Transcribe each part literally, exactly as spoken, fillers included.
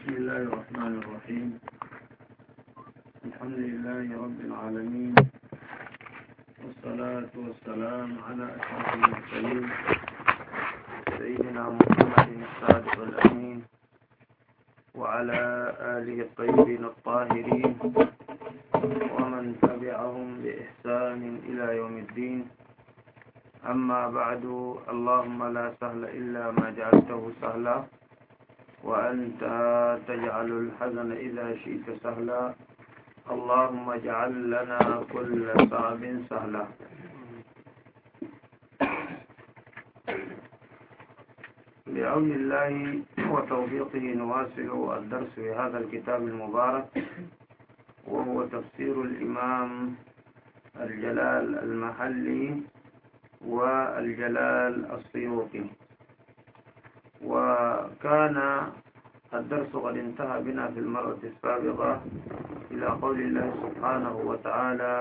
بسم الله الرحمن الرحيم. الحمد لله رب العالمين، والصلاة والسلام على أشرف المرسلين سيدنا محمد الصادق الأمين وعلى آله الطيبين الطاهرين ومن تبعهم بإحسان إلى يوم الدين. أما بعد، اللهم لا سهل إلا ما جعلته سهلا، وأنت تجعل الحزن إذا شئت سهلا. اللهم اجعل لنا كل صعب سهلا. بعون الله وتوفيقه نواصل الدرس في هذا الكتاب المبارك، وهو تفسير الإمام الجلال المحلي والجلال السيوطي. وكان الدرس قد انتهى بنا في المرة السابقة إلى قول الله سبحانه وتعالى: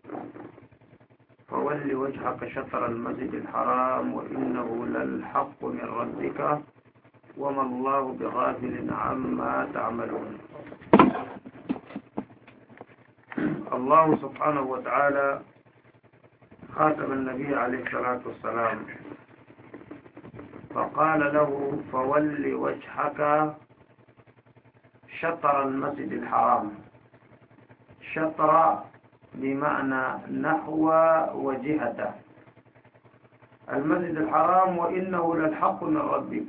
فول وجهك شطر المسجد الحرام وإنه للحق من ربك وما الله بغافل عما تعملون. الله سبحانه وتعالى خاتم النبي عليه الصلاة والسلام فقال له: فول وجهك شطر المسجد الحرام. شطر بمعنى نحو وجهته المسجد الحرام وإنه للحق من ربك.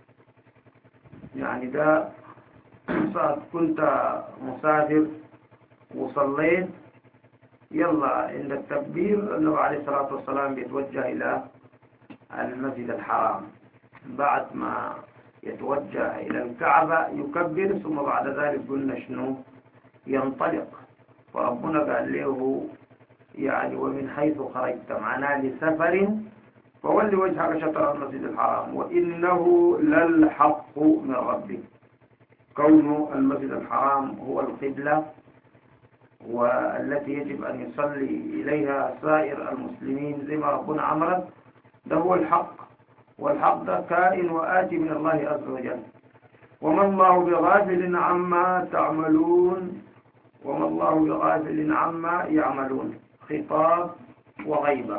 يعني ده صار كنت مسافر وصليت، يلا عند التكبير النبي عليه الصلاة والسلام بيتوجه إلى المسجد الحرام، بعد ما يتوجه إلى الكعبة يكبر، ثم بعد ذلك قلنا شنو؟ ينطلق. فربنا قال له يعني ومن حيث خرجت، معناه لسفر، فول وجهك شطر المسجد الحرام وإنه للحق من ربك. كون المسجد الحرام هو القبلة والتي يجب أن يصلي إليها سائر المسلمين زي ما ربنا أمر، ده هو الحق، والحق ده كائن وآتي من الله عز وجل. وما الله بغافل عما تعملون، وما الله بغافل عما يعملون، خطاب وغيبة.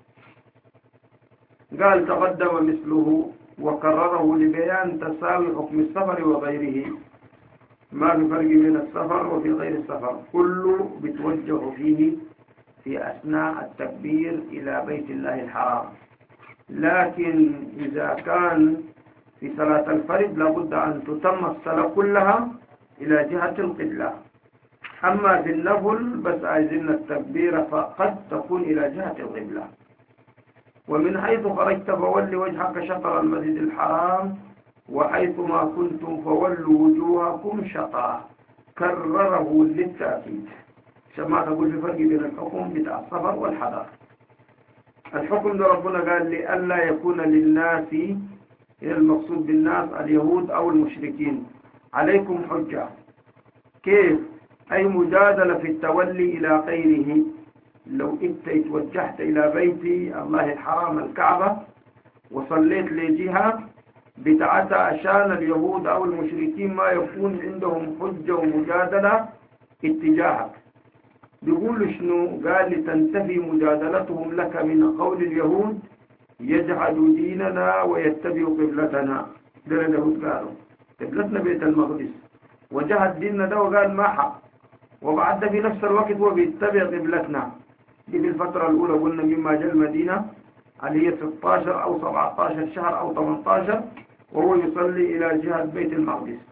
قال تقدم مثله وكرره لبيان تساوي حكم السفر وغيره. ما في فرق بين السفر وفي غير السفر، كله بتوجه فيه في أثناء التكبير إلى بيت الله الحرام. لكن إذا كان في صلاة الفرد لابد أن تتم الصلاة كلها إلى جهة القبلة. أما في النفل بس عايزين التكبير فقد تكون إلى جهة القبلة. ومن حيث خرجت فول وجهك شطر المسجد الحرام وحيث ما كنتم فولوا وجوهكم شطرا. كرره للتأكيد عشان ما تقول في فرق بين الحكم بتاع السفر والحضر. الحكم ده ربنا قال لئلا يكون للناس، المقصود بالناس اليهود أو المشركين، عليكم حجة. كيف؟ أي مجادلة في التولي إلى غيره. لو أنت اتوجهت إلى بيت الله الحرام الكعبة وصليت لجهة بتاعتها عشان اليهود أو المشركين ما يكون عندهم حجة ومجادلة اتجاهك. بيقول شنو؟ قال لتنتفي مجادلتهم لك من قول اليهود يجحد ديننا ويتبع قبلتنا. ده اليهود قالوا قبلتنا بيت المقدس، وجحد ديننا ده وقال ما حق، وبعد في نفس الوقت هو بيتبع قبلتنا. دي في الفترة الأولى قلنا مما جاء المدينة اللي هي ستة عشر أو سبعة عشر شهر أو ثمانية عشر وهو يصلي إلى جهة بيت المقدس.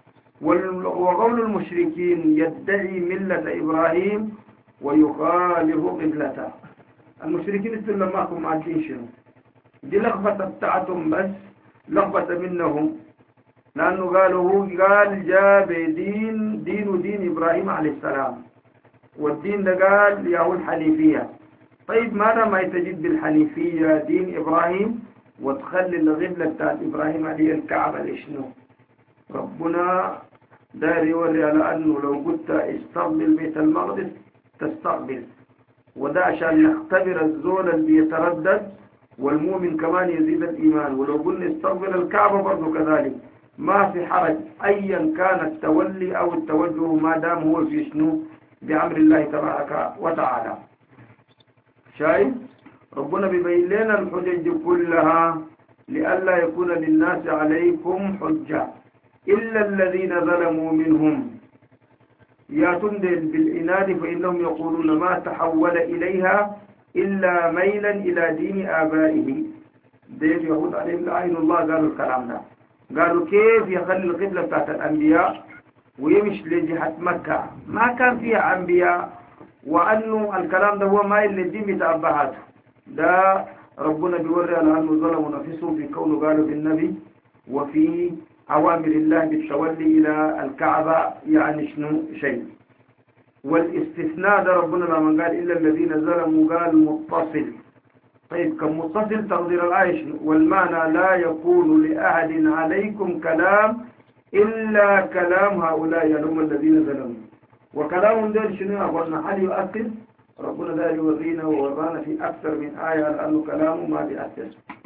وقول المشركين يدعي ملة إبراهيم ويخالف قبلته. المشركين يقولون لما هم عارفين شنو دي لخبطة بتاعتهم، بس لخبطة منهم، لأنه قالوا هو قال جاء بدين دين دين إبراهيم عليه السلام، والدين ده قال يهو الحنيفية. طيب ماذا ما يتجد بالحنيفية دين إبراهيم وتخلي الغبلة بتاعت إبراهيم عليه الكعبة لشنو؟ ربنا دار يوري على أنه لو قلت استقبل بيت المقدس تستقبل، وده عشان نختبر الزول اللي بيتردد، والمؤمن كمان يزيد الإيمان. ولو قلنا استقبل الكعبة برضو كذلك، ما في حرج أيا كان التولي أو التوجه ما دام هو في شنو بأمر الله تبارك وتعالى. شايف ربنا بيبين لنا الحجج كلها لئلا يكون للناس عليكم حجة إلا الذين ظلموا منهم ياتون بالإناد فإنهم يقولون ما تحول إليها إلا ميلا إلى دين آبائه. ديل يهود عليهم لعين الله قالوا الكلام ده، قالوا كيف يخلي القبلة بتاعت الأنبياء ويمشي لجهة مكة ما كان فيها أنبياء، وأنه الكلام ده هو مايل للدين بتأبهاته. ده ربنا بيوري على أنه ظلموا نفسهم في كونه قالوا بالنبي وفي أوامر الله بالتولي إلى الكعبة يعني شنو شيء. والاستثناء ده ربنا لما قال إلا الذين ظلموا قال متصل. طيب كم متصل تقدير الآية شنو؟ والمعنى لا يكون لأحد عليكم كلام إلا كلام هؤلاء يعني هم الذين ظلموا. وكلامهم ده شنو قلنا هل يؤثر؟ ربنا ده يورينا وورانا في أكثر من آية على أنه كلامه ما بيأثر.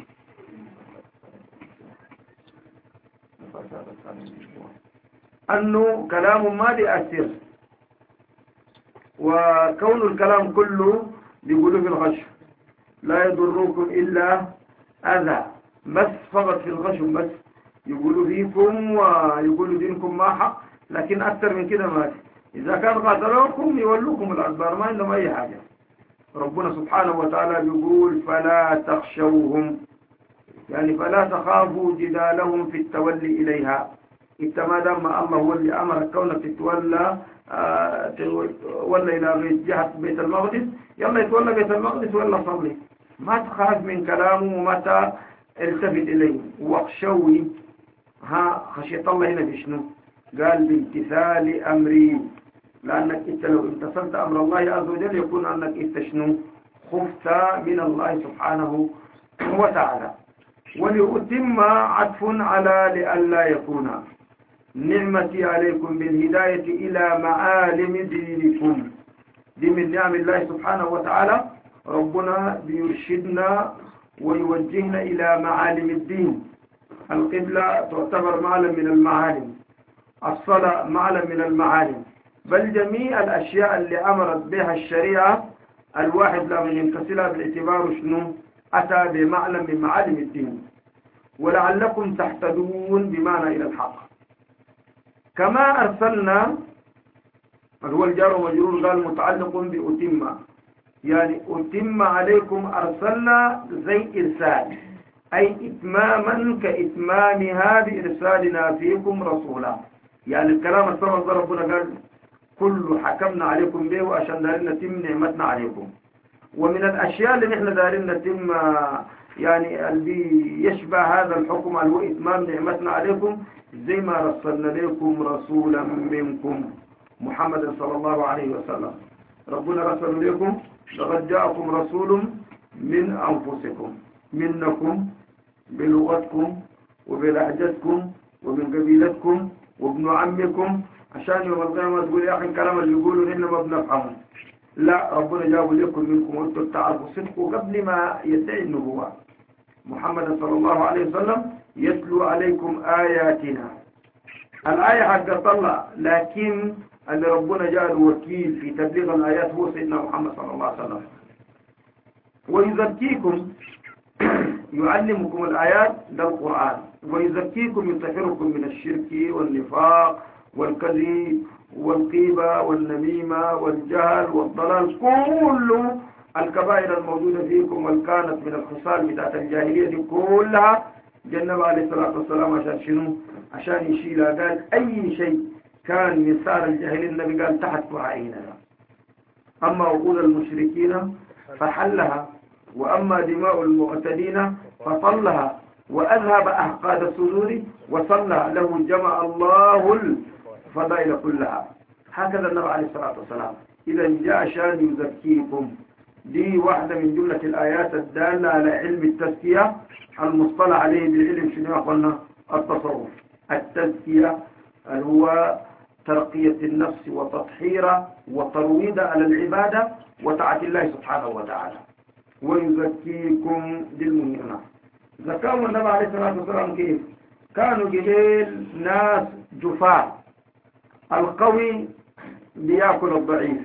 أنه كلام ما بيأثر، وكون الكلام كله بيقولوا في الغش لا يضركم إلا أذى، بس فقط في الغش بس يقولوا فيكم ويقولوا دينكم ما حق، لكن أكثر من كده ما في. إذا كان قاتلوكم يولوكم الأدبار ما عندهم أي حاجة. ربنا سبحانه وتعالى يقول فلا تخشوهم يعني فلا تخافوا جدالهم في التولي إليها. إنت ما دام الله هو اللي أمرك كونك تتولى آه تولى إلى جهة بيت المقدس، يلا يتولى بيت المقدس ولا صلي، ما تخاف من كلامه ومتى التفت إليه. واخشوي ها خشية الله هنا في شنو؟ قال بامتثال أمري، لأنك إنت لو امتثلت أمر الله عز وجل يكون أنك إنت شنو؟ خفت من الله سبحانه وتعالى. ولأتم عطف على لئلا يكون نعمتي عليكم بالهداية إلى معالم دينكم. دي من نعم الله سبحانه وتعالى، ربنا بيرشدنا ويوجهنا إلى معالم الدين. القبلة تعتبر معلم من المعالم، الصلاة معلم من المعالم، بل جميع الأشياء اللي أمرت بها الشريعة الواحد لما يمتثلها بالاعتبار شنو؟ أتى بمعلم من معالم الدين. ولعلكم تهتدون بمعنى إلى الحق. كما أرسلنا هو الجار ومجرور قال متعلق بأتم يعني أتم عليكم أرسلنا زي إرسال أي إتماما كإتمامها بإرسالنا فيكم رسولا. يعني الكلام السبب ربنا قال كل حكمنا عليكم به وعشان دارين نتم نعمتنا عليكم. ومن الأشياء اللي نحن دارين نتم يعني اللي يشبه هذا الحكم اللي هو إتمام نعمتنا عليكم زي ما رسلنا لكم رسولا منكم محمد صلى الله عليه وسلم. ربنا رسل لكم لقد جاءكم رسول من أنفسكم منكم بلغتكم وبلهجتكم ومن قبيلتكم وابن عمكم، عشان يوم القيامة تقول يا أخي الكلام اللي يقولوا نحن ما بنفهمه. لا، ربنا جاب لكم منكم وانتم تعرفوا صدقه قبل ما يدعي النبوة. محمد صلى الله عليه وسلم يتلو عليكم آياتنا. الآية حق الله، لكن اللي ربنا جاء الوكيل في تبليغ الآيات هو سيدنا محمد صلى الله عليه وسلم. ويزكيكم يعلمكم الآيات ده القرآن، ويزكيكم يطهركم من الشرك والنفاق والكذب والغيبة والنميمة والجهل والضلال، كل الكبائر الموجودة فيكم والكانت من الخصال بتاعت الجاهلية دي كلها جنب عليه الصلاة والسلام عشان شنو؟ عشان يشيلها. قال أي شيء كان من سار الجاهلية النبي قال تحت وعيننا. أما وقود المشركين فحلها، وأما دماء المعتدين فصلها، وأذهب أحقاد الصدور وصلها، له جمع الله الفضائل كلها. هكذا النبي عليه الصلاة والسلام. إذا جاء شان يزكيكم، دي واحدة من جملة الآيات الدالة على علم التزكية المصطلح عليه بالعلم شنو قلنا؟ التصوف. التزكية هو ترقية النفس وتطهيرها وترويضها على العبادة وطاعة الله سبحانه وتعالى. ويزكيكم بالمهمة. زكاة النبي عليه الصلاة والسلام كيف؟ كانوا قليل ناس جفاء، القوي بياكل الضعيف،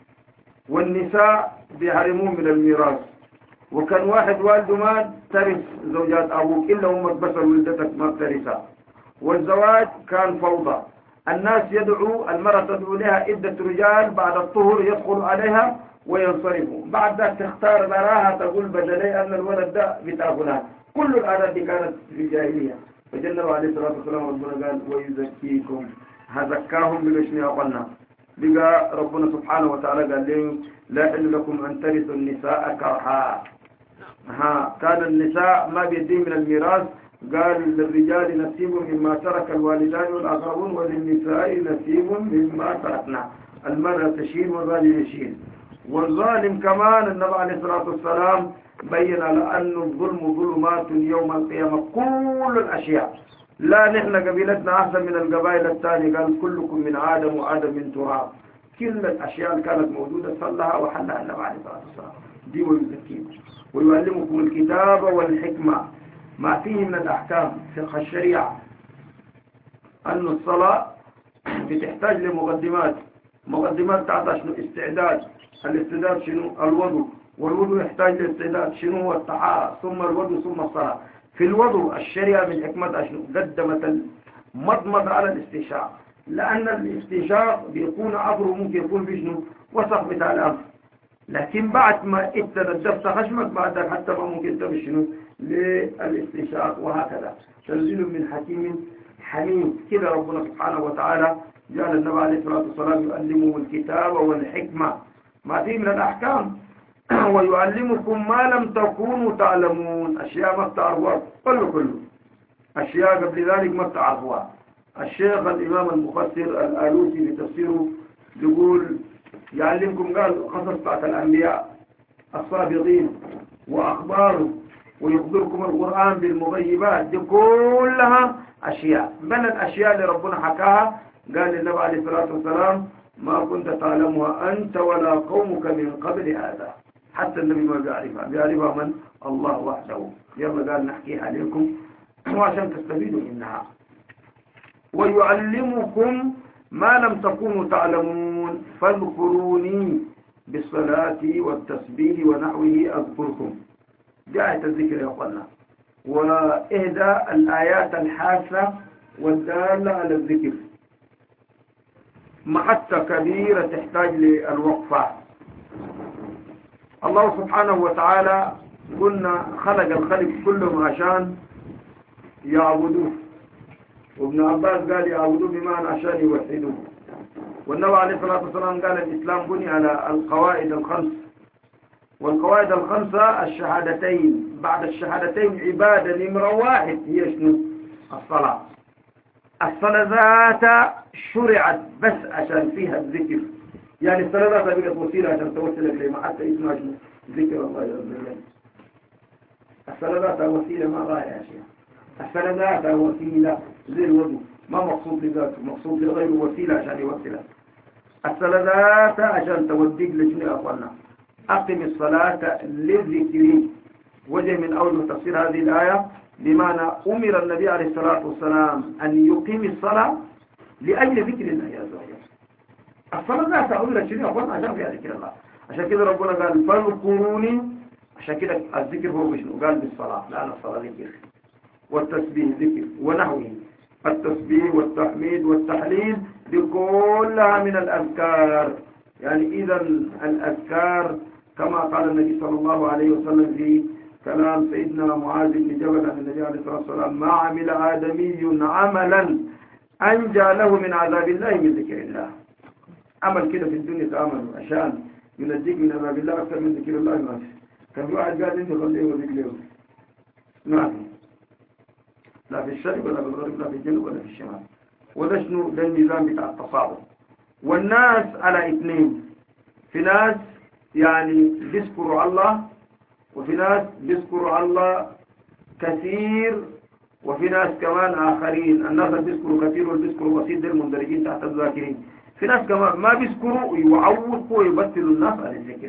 والنساء بيحرمون من الميراث، وكان واحد والده مات ترث زوجات أبوك إلا أمك بس ولدتك ما بترثها، والزواج كان فوضى، الناس يدعو المرأة تدعو لها عدة رجال بعد الطهر يدخل عليها وينصرفوا، بعد ذلك تختار براها تقول بدلي أن الولد ده بتاع فلان. كل الآلات دي كانت في الجاهلية، فجنبه عليه الصلاة والسلام ربنا قال ويزكيكم، هزكاهم بلشني قلنا. بقى ربنا سبحانه وتعالى قال لهم لا يحل لكم أن ترثوا النساء كرها. ها كان النساء ما بيدين من الميراث، قال للرجال نصيب مما ترك الوالدان والأقربون وللنساء نصيب مما تركنا. المرأة تشيل والرجل يشيل. والظالم كمان النبي عليه الصلاة والسلام بين على أن الظلم ظلمات يوم القيامة، كل الأشياء، لا نحن قبيلتنا أحسن من القبائل الثانية، قال كلكم من آدم وآدم من تراب. كل الأشياء اللي كانت موجودة صلها وحلها النبي عليه الصلاة والسلام. دي ويزكيكم ويعلمكم الكتاب والحكمة ما فيه من الأحكام فقه الشريعة. أن الصلاة بتحتاج لمقدمات، مقدمات تعطى شنو؟ استعداد. الاستعداد شنو؟ الوضوء، والوضوء يحتاج لاستعداد شنو؟ هو الطهارة، ثم الوضوء ثم الصلاة. في الوضوء الشريعة من حكمتها شنو؟ قدمت المضمضة على الاستنشاق، لأن الاستنشاق بيكون عبره ممكن يكون في شنو؟ وسط بتاع الأنف، لكن بعد ما اتندفت خشمك بعد ذلك حتى ما ممكن تمشي شنو؟ للاستنشاق، وهكذا. تنزيل من حكيم حميد. كده ربنا سبحانه وتعالى جعل النبي عليه الصلاة والسلام يعلمه الكتاب والحكمة ما فيه من الأحكام ويعلمكم ما لم تكونوا تعلمون، أشياء ما تعرفوها كله كله، أشياء قبل ذلك ما تعرفوها. الشيخ الإمام المفسر الآلوسي في تفسيره يقول يعلمكم، قال قصص بتاعت الأنبياء السابقين وأخباره، ويخبركم القرآن بالمغيبات، دي كلها أشياء من الأشياء اللي ربنا حكاها. قال للنبي عليه الصلاة والسلام ما كنت تعلمها أنت ولا قومك من قبل هذا، حتى النبي ما بيعرفها، بيعرفها من؟ الله وحده. يلا قال نحكيها عليكم وعشان تستفيدوا منها. ويعلمكم ما لم تكونوا تعلمون فاذكروني بالصلاة والتسبيح ونحوه أذكركم. جاءت الذكر يا أخوانا، وإهدى الآيات الحاسة والدالة على الذكر محطة كبيرة تحتاج للوقفة. الله سبحانه وتعالى قلنا خلق الخلق كلهم عشان يعبدوه، وابن عباس قال يعبدوه بمعنى عشان يوحدوه، والنبي عليه الصلاة والسلام قال الإسلام بني على القواعد الخمس، والقواعد الخمسة الشهادتين، بعد الشهادتين عبادة نمرة واحد هي شنو؟ الصلاة. الصلاة ذات شرعت بس عشان فيها الذكر، يعني الصلاة ذات بقت وسيلة عشان توصل إليه، ما حتى اسمها شنو؟ ذكر الله عز وجل. الصلاة ذات وسيلة ما غاية يا شيخ، الصلاة ذات وسيلة زي الوضوء، ما مقصود لذاته، مقصود لغير وسيلة عشان يوصلها. الصلاة ذات عشان توديك لشنو يا أخوانا؟ أقم الصلاة للذكر. وجه من أول تفسير هذه الآية بمعنى أمر النبي عليه الصلاة والسلام أن يقيم الصلاة لأجل ذكر الله عز وجل. الصلاة ذات أمر شنو يا أخوانا؟ عشان فيها ذكر الله. عشان كده ربنا قال فاذكروني، عشان كده الذكر هو بشنو؟ قال بالصلاة، لأن الصلاة ذكر، والتسبيح ذكر ونحوه. التسبيح والتحميد والتحليل دي كلها من الأذكار. يعني إذا الأذكار كما قال النبي صلى الله عليه وسلم في كلام سيدنا معاذ بن جبل عن النبي عليه الصلاة والسلام ما عمل آدمي عملا أنجى له من عذاب الله من ذكر الله. عمل كده في الدنيا تعمل عشان ينجيك من عذاب الله أكثر من ذكر الله ما في. كان في واحد قال إني خليه وذكره ما في، لا في الشرق ولا في الغرب لا في الجنوب ولا في الشمال. وده شنو؟ ده النظام بتاع التصاعد. والناس على اثنين، في ناس يعني بيذكروا الله، وفي ناس بيذكروا الله كثير، وفي ناس كمان آخرين. الناس اللي بيذكروا كثير والبيذكروا بسيط دول مندرجين تحت الذاكرين. في ناس كمان ما بيذكروا يعوقوا ويبطلوا الناس على الذكر.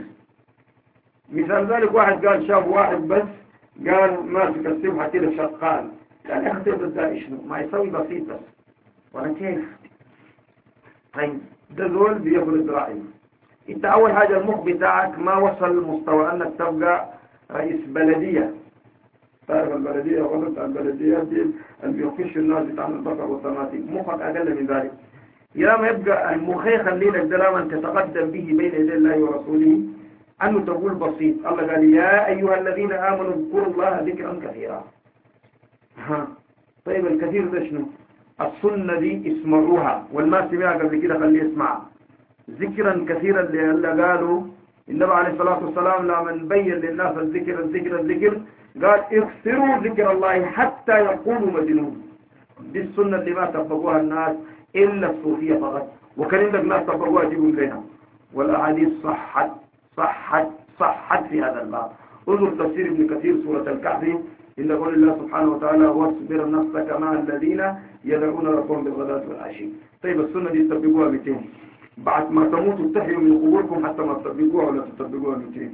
مثال ذلك واحد قال شاف واحد بس قال ماسك السبحة كده شغال قال يا أخي طيب ده شنو ما يسوي بسيط بس ولا كيف. طيب ده زول بياكل إسرائيل. انت اول حاجة المخ بتاعك ما وصل لمستوى انك تبقى رئيس بلدية. تعرف البلدية غلط البلديات دي اللي بيخش الناس بتعمل بقر والطماطم مخك اقل من ذلك. يا ما يبقى المخ يخلي لك دلاما تتقدم به بين يدي الله ورسوله انه تقول بسيط. الله قال يا ايها الذين امنوا اذكروا الله ذكرا كثيرا. ها طيب الكثير ده شنو؟ السنة دي اسمعوها والما سمعها قبل كده خليه يسمعها. ذكرا كثيرا اللي قالوا النبي عليه الصلاة والسلام لما نبين للناس الذكر الذكر الذكر قال اكثروا ذكر الله حتى يقولوا مجنون. دي السنة اللي ما طبقوها الناس إلا الصوفية فقط، وكان عندك ناس طبقوها يجيبوا لنا. والأحاديث صحت صحت صحت في هذا الباب. انظر تفسير ابن كثير سورة الكهف إلا قول الله سبحانه وتعالى واصبر نفسك مع الذين يدعون ربهم بالغداة والعشي. طيب السنة دي تطبقوها مئتين بعد ما تموتوا تحيوا من قبوركم حتى ما تطبقوها ولا تطبقوها مئتين.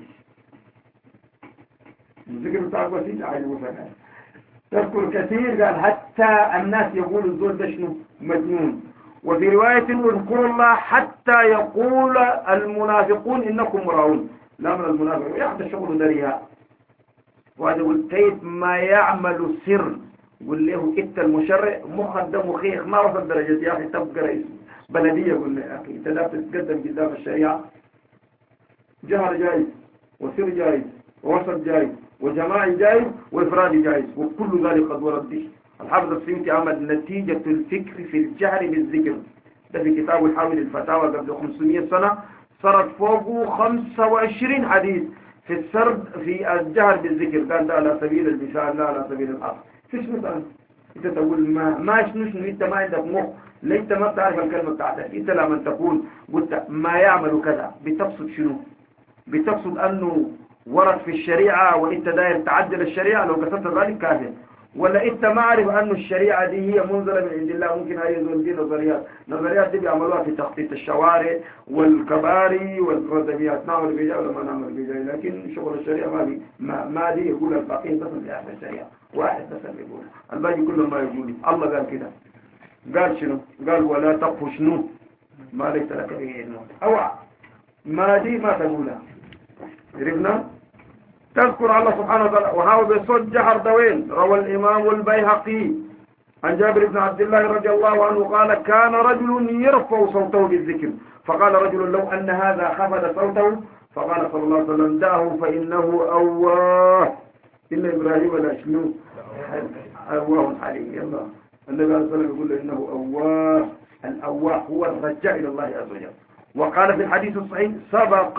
الذكر بتاعك بسيط عادي وفاها. تذكر كثير قال حتى الناس يقولوا الزول ده شنو مجنون. وفي رواية اذكروا الله حتى يقول المنافقون إنكم مراؤون. لا من المنافق يحدث شغل دريها. وهذا يقول كيف ما يعمل سر قل له إنت المشرع مخدم مخيخ ما وصل درجة يا أخي تبقى رئيس بلدية. قلنا يا أخي أنت لا تتقدم قدام الشريعة. جهر جائز وسر جائز ووسط جائز وجماعي جائز وإفرادي جائز وكل ذلك قد ورد به. الحافظ السيوطي عمل نتيجة الفكر في الجهر بالذكر ده في كتابه الحاوي للفتاوى قبل خمسمائة سنة صارت فوقه خمسة وعشرين حديث في السرد في الجهر بالذكر. قال ده على سبيل المثال لا على سبيل الآخر. فيش مثال انت تقول ما ما شنو شنو انت ما عندك مخ ليه انت ما بتعرف الكلمة بتاعتك. انت لما تقول قلت ما يعمل كذا بتقصد شنو؟ بتقصد انه ورد في الشريعة وانت داير تعدل الشريعة لو قصدت ذلك كافر، ولا انت ما عارف انه الشريعة دي هي منزلة من عند الله. ممكن هاي يزول دي نظريات نظريات دي بيعملوها في تخطيط الشوارع والكباري والردميات نعمل بيجا ولا ما نعمل بيجا. لكن شغل الشريعة ما بي ما, ما دي يقول الفقيه بس اللي يعمل الشريعة واحد بس اللي يقول الباقي كله ما يقول. الله قال كده قال شنو؟ قال ولا تقف شنو ما ليس لك به علم اوعى ما دي ما تقولها. عرفنا؟ تذكر الله سبحانه وتعالى وهو بصوت جهر دوين. روى الإمام البيهقي عن جابر بن عبد الله رضي الله عنه قال كان رجل يرفع صوته بالذكر فقال رجل لو أن هذا خفض صوته فقال صلى الله عليه وسلم دعه فإنه أواه إن إبراهيم لا شنو أواه عليه. يلا النبي صلى الله عليه وسلم يقول إنه أواه. الأواه هو الرجاء إلى الله عز وجل. وقال في الحديث الصحيح سبق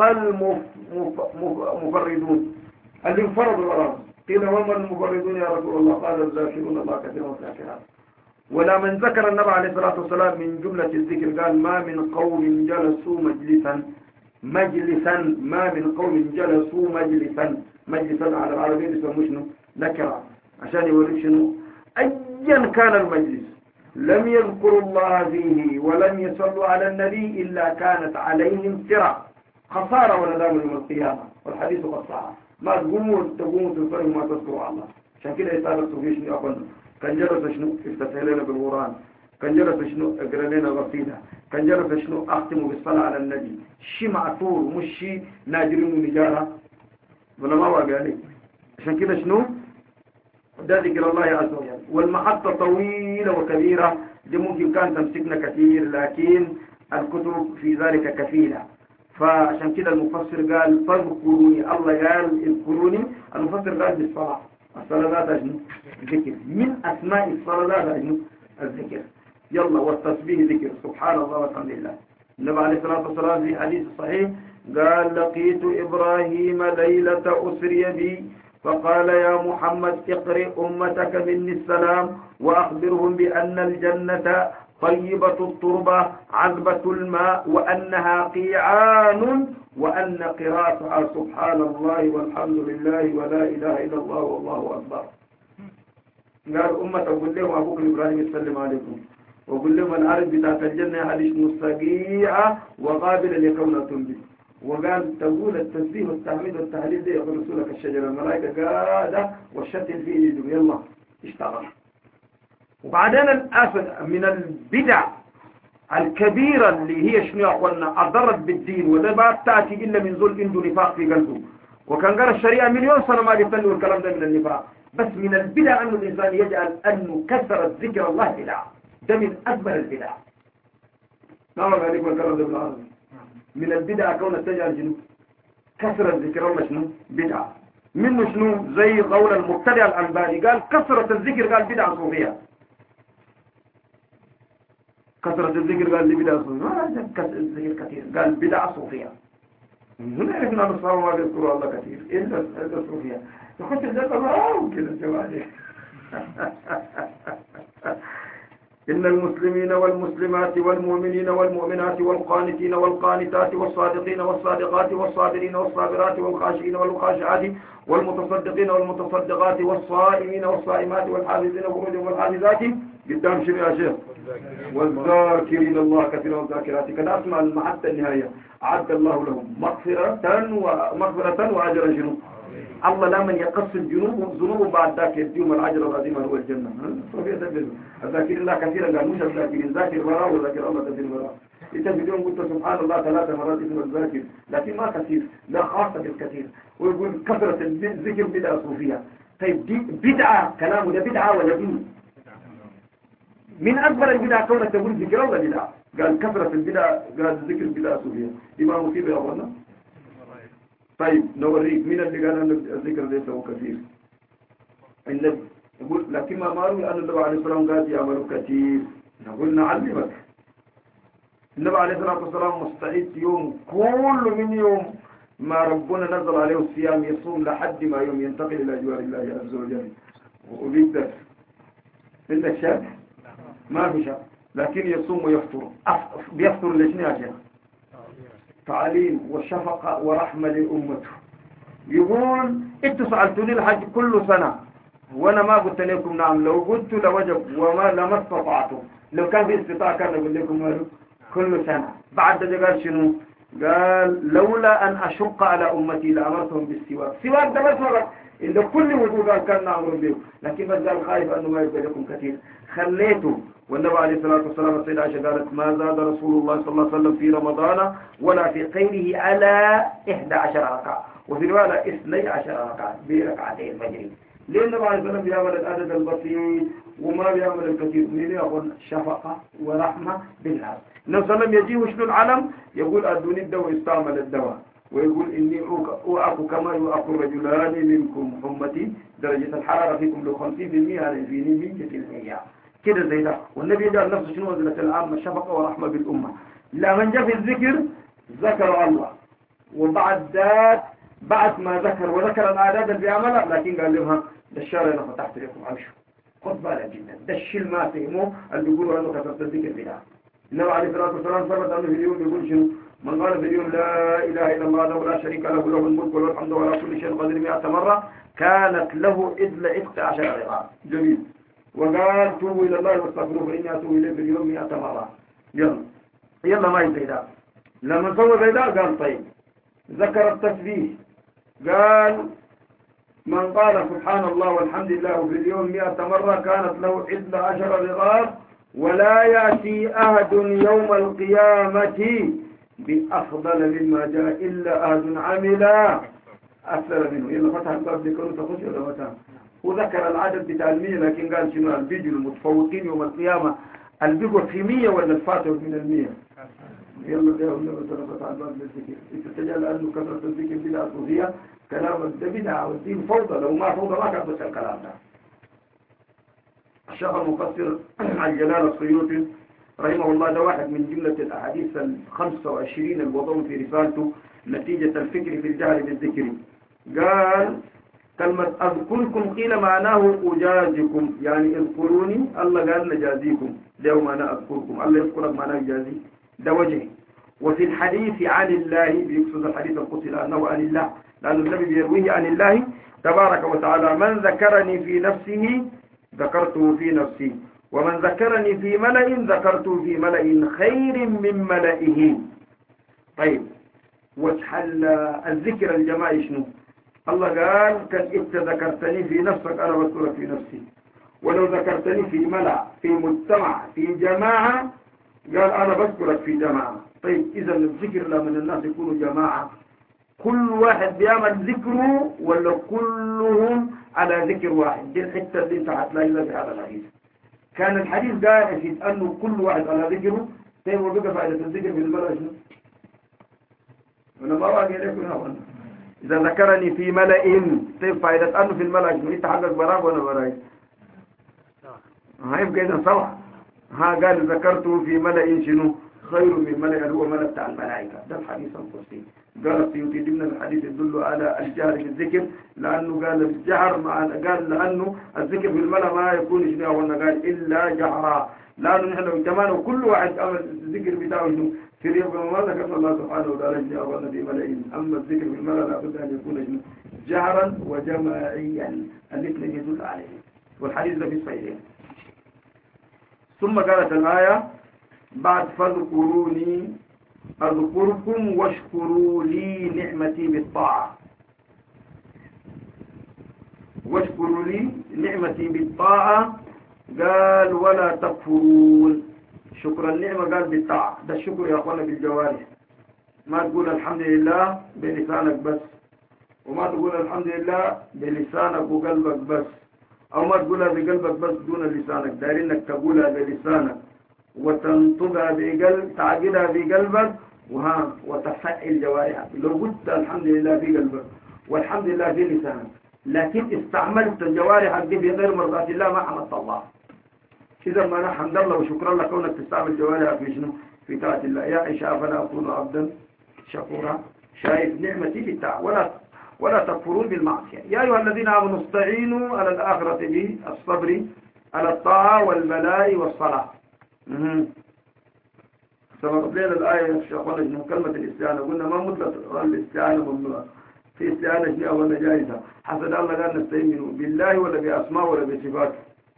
المفردون اللي انفردوا الأرض. قيل وما المفردون يا رسول الله؟ قال الذاكرون الله كثيرا والذاكرات. ولا من ذكر النبي عليه الصلاة والسلام من جملة الذكر قال ما من قوم جلسوا مجلسا مجلسا ما من قوم جلسوا مجلسا مجلسا على العربية يسموه شنو نكرة عشان يوريك شنو أيا كان المجلس لم يذكروا الله فيه ولم يصلوا على النبي إلا كانت عليهم سرعة خسارة وندام يوم القيامة. والحديث قد صح. ما تقوموا تقوموا تنصروا ما تذكروا الله. عشان كده يسألك في شنو أقول كان جلس شنو افتتح لنا بالقرآن، كان جلس شنو اقرأ لنا قصيدة، كان جلس شنو أختم بالصلاة على النبي. شيء معطور مش شيء ناجرين ونجارة ولا ما واقع عليك. عشان كده شنو ده ذكر الله عز وجل. والمحطة طويلة وكبيرة دي ممكن كان تمسكنا كثير لكن الكتب في ذلك كثيرة. فعشان كده المفسر قال فاذكروني. الله قال اذكروني. المفسر قال بالصلاة. الصلاة ذات شنو ذكر من أسماء الصلاة ذات شنو الذكر. يلا والتسبيح ذكر سبحان الله والحمد لله. النبي عليه الصلاة والسلام في حديث صحيح قال لقيت إبراهيم ليلة أسري بي فقال يا محمد اقرئ أمتك مني السلام وأخبرهم بأن الجنة طيبة التربة عذبة الماء وأنها قيعان وأن قراءتها سبحان الله والحمد لله ولا إله إلا الله والله أكبر. قال أمة أقول لهم أبوك إبراهيم يسلم عليكم وقل لهم العرب بتاعت الجنة حديث مستقيعة وقابلة لكونها تنبت. وقال تقول التسبيح والتحميد والتهليل ده يقول رسولك الشجرة الملائكة قاعدة والشتل فيه يجب يلا اشتغل. وبعدين الأسد من البدع الكبيرة اللي هي شنو يا أخوانا أضرت بالدين وده ما تأتي إلا من ذل عنده نفاق في قلبه وكان قال الشريعة مليون سنة ما يتنوا الكلام ده من النفاق بس من البدع أنه الإنسان يجعل أنه كثرت ذكر الله بدع ده من أكبر البدع ما هو قال يقول الكلام ده بالعربي من البدع كون تجعل جنوب كثرة ذكر الله شنو بدع منه شنو زي قول المبتدع الألباني قال كثرة الذكر قال بدع صوفية كثرة الذكر قال لي بدع صوفية ما كثرة الذكر كثير قال بدع صوفية هنا إحنا نصاب ما بيذكروا الله كثير إلا الصوفية يخش الجنة الله كده الجوال إن المسلمين والمسلمات والمؤمنين والمؤمنات والقانتين والقانتات والصادقين والصادقات والصابرين والصابرات والخاشعين والخاشعات والمتصدقين والمتصدقات والصائمين والصائمات والحافظين فروجهم والحافظات قدام شنو يا شيخ والذاكرين الله كثيرا والذاكرات كذا اسمع المحطة النهاية أعد الله لهم مغفرة ومغفرة وأجرا شنو الله لا من يقص الجنوب ذنوب بعد ذاك يديهم الأجر العظيم هو الجنة الذاكر الله كثيرا قال مش الذاكرين ذاكر وراء وذاكر الله كثير وراء انت في اليوم قلت سبحان الله ثلاث مرات اسم الذاكر لكن ما كثير لا خاصة بالكثير ويقول كثرة الذكر بدعة صوفية طيب دي بدعة كلامه ده بدعة ولا دين من أكبر البدع كونك تقول ذكر ولا بدعة قال كثرة البدع قال ذكر بدعة صوفية دي ما مصيبة يا أخوانا طيب نوريك مين اللي قال أن الذكر ليس هو كثير النبي يقول لكن ما ماروا أن النبي عليه الصلاة والسلام قال يعملوا كثير نقول نعلمك النبي عليه الصلاة والسلام مستعد يوم كل من يوم ما ربنا نزل عليه الصيام يصوم لحد ما يوم ينتقل إلى جوار الله عز وجل وبيقدر إلا شاب ما في شاب لكن يصوم ويفطر بيفطر ليش ناجح تعليم وشفقة ورحمة لأمته يقول انتوا سألتوني الحج كل سنة وانا ما قلت لكم نعم لو قلت لوجب وما لما استطعتم لو كان في استطاعة كان اقول لكم كل سنة بعد ده قال شنو قال لولا ان اشق على امتي لامرتهم بالسواك سواك ده بس فقط إذا كل وجود قال كان نعمر به لكن بس قال خايف انه ما يبقى لكم كثير خليته والنبي عليه الصلاة والسلام السيدة عائشة قالت ما زاد رسول الله صلى الله عليه وسلم في رمضان ولا في غيره على إحدى عشر ركعة وفي رواية اثني عشر ركعة بركعتين فجر لأن النبي عليه الصلاة والسلام بيعمل العدد البسيط وما بيعمل الكثير من يقول شفقة ورحمة بالناس النبي صلى الله عليه وسلم يجيه شنو العلم يقول أدوني الدواء يستعمل الدواء ويقول إني أؤك كما يؤك الرجلان منكم حمتي درجة الحرارة فيكم لو خمسين بالمئة يعني في مية بالمئة كده زي ده والنبي قال نفسه شنو وزنة العامة شفقة ورحمة بالأمة لا من جاء في الذكر ذكر الله وبعد ذات بعد ما ذكر وذكر العادات اللي بيعملها لكن قال لهم ده الشارع أنا فتحت لكم عمشوا خد بالك جدا ده الشيء ما فهمه اللي بيقولوا أنه كثرت الذكر بدعة النبي عليه الصلاة والسلام ثبت أنه في اليوم يقول شنو من قال في اليوم لا إله إلا الله ولا شريك له له الملك وله الحمد ولا كل شيء قدر مئة مرة كانت له إذن إحدى عشر رقعة جميل وقال توبوا إلى الله واستغفروه فإني أتوب إليه في اليوم مئة مرة يلا يلا ما يزيد ده لما سوى زي ده قال طيب ذكر التسبيح قال من قال سبحان الله والحمد لله في اليوم مئة مرة كانت له إحدى عشر رقعة ولا يأتي أحد يوم القيامة بأفضل مما جاء إلا أحد عمل أكثر منه يلا فتح الباب لكونه تخش ولا فتح وذكر العدد بتاع المية لكن قال شنو البيجوا المتفوقين يوم القيامة البيجوا في مية ولا الفاتح من المية يلا ده النبي صلى الله عليه وسلم بالذكر استجل أنه كثرة الذكر بدعة صوفية كلام البدعة والدين فوضى لو ما فوضى ما كان بس الكلام ده الشيخ المقصر الجلال السيوطي رحمه الله ده واحد من جملة الأحاديث الخمسة وعشرين الوضوء في رسالته نتيجة الفكر في الجهل بالذكر قال كلمة أذكركم قيل معناه أجازكم يعني اذكروني الله قال نجازيكم ده معنى أذكركم الله يذكرك معناه يجازي ده وجهه وفي الحديث عن الله بيقصد الحديث القدسي لأنه عن الله لأن النبي بيرويه عن الله تبارك وتعالى من ذكرني في نفسه ذكرته في نفسي ومن ذكرني في ملأ ذكرته في ملأ خير من ملئه طيب وجه الذكر الجماعي شنو الله قال كان انت ذكرتني في نفسك انا بذكرك في نفسي ولو ذكرتني في ملأ في مجتمع في جماعة قال أنا بذكرك في جماعة. طيب إذا الذكر لا من الناس يكونوا جماعة كل واحد بيعمل ذكره ولا كلهم على ذكر واحد؟ دي الحتة اللي انت هتلاقي لها بهذا الحديث. كان الحديث ده يفيد أنه كل واحد على ذكره. طيب وبقى فائدة الذكر في الملأ شنو؟ أنا ما واقع لكم يا أخوانا. إذا ذكرني في ملأ طيب فائدة أنه في الملأ شنو؟ أنت حقك براك وأنا براي؟ ها يبقى إذا صح. ها قال ذكرته في ملأ شنو؟ خير من ملأ هو ملأ بتاع الملائكة. ده الحديث القدسي. قال السيوطي ضمن الحديث يدل على الجهر بالذكر لأنه قال الجهر مع قال لأنه الذكر في الملأ ما يكون شنو قلنا قال إلا جهرا لأنه نحن اجتمعنا كل واحد أمر الذكر بتاعه شنو في ريب ما ذكر الله سبحانه وتعالى جاء قلنا في ملأ. أما الذكر في الملأ لابد أن يكون شنو جهرا وجماعيا الاثنين يدل عليه. والحديث ده في الصحيحين. ثم قالت الآية بعد فاذكروني أذكركم واشكروا لي نعمتي بالطاعة. واشكروا لي نعمتي بالطاعة قال ولا تكفرون. شكر النعمة قال بالطاعة. ده الشكر يا أخوانا بالجوارح. ما تقول الحمد لله بلسانك بس وما تقول الحمد لله بلسانك وقلبك بس أو ما تقولها بقلبك بس دون لسانك. دايرين انك تقولها بلسانك وتنطقها بقلب تعقدها بقلبك وها وتفعل جوارحك. لو قلت الحمد لله في قلبك والحمد لله في لسانك لكن استعملت جوارحك دي في غير مرضات الله ما حمدت الله. إذا ما أنا حمد الله وشكرا لك كونك تستعمل جوارحك في شنو؟ في طاعة الله. يا عائشة فلا أكون عبدا شكورا. شايف نعمتي بالطاعة ولا ولا تكفرون بالمعصية. يا أيها الذين آمنوا استعينوا على الآخرة بالصبر على الطاعة والبلاء والصلاة. سبق لنا الآية يا شيخ إنه كلمة الاستعانة قلنا ما مطلق الاستعانة ممنوعة. في استعانة شيء ولا جائزة حسب الله قال نستعين بالله ولا بأسماء ولا بصفاته.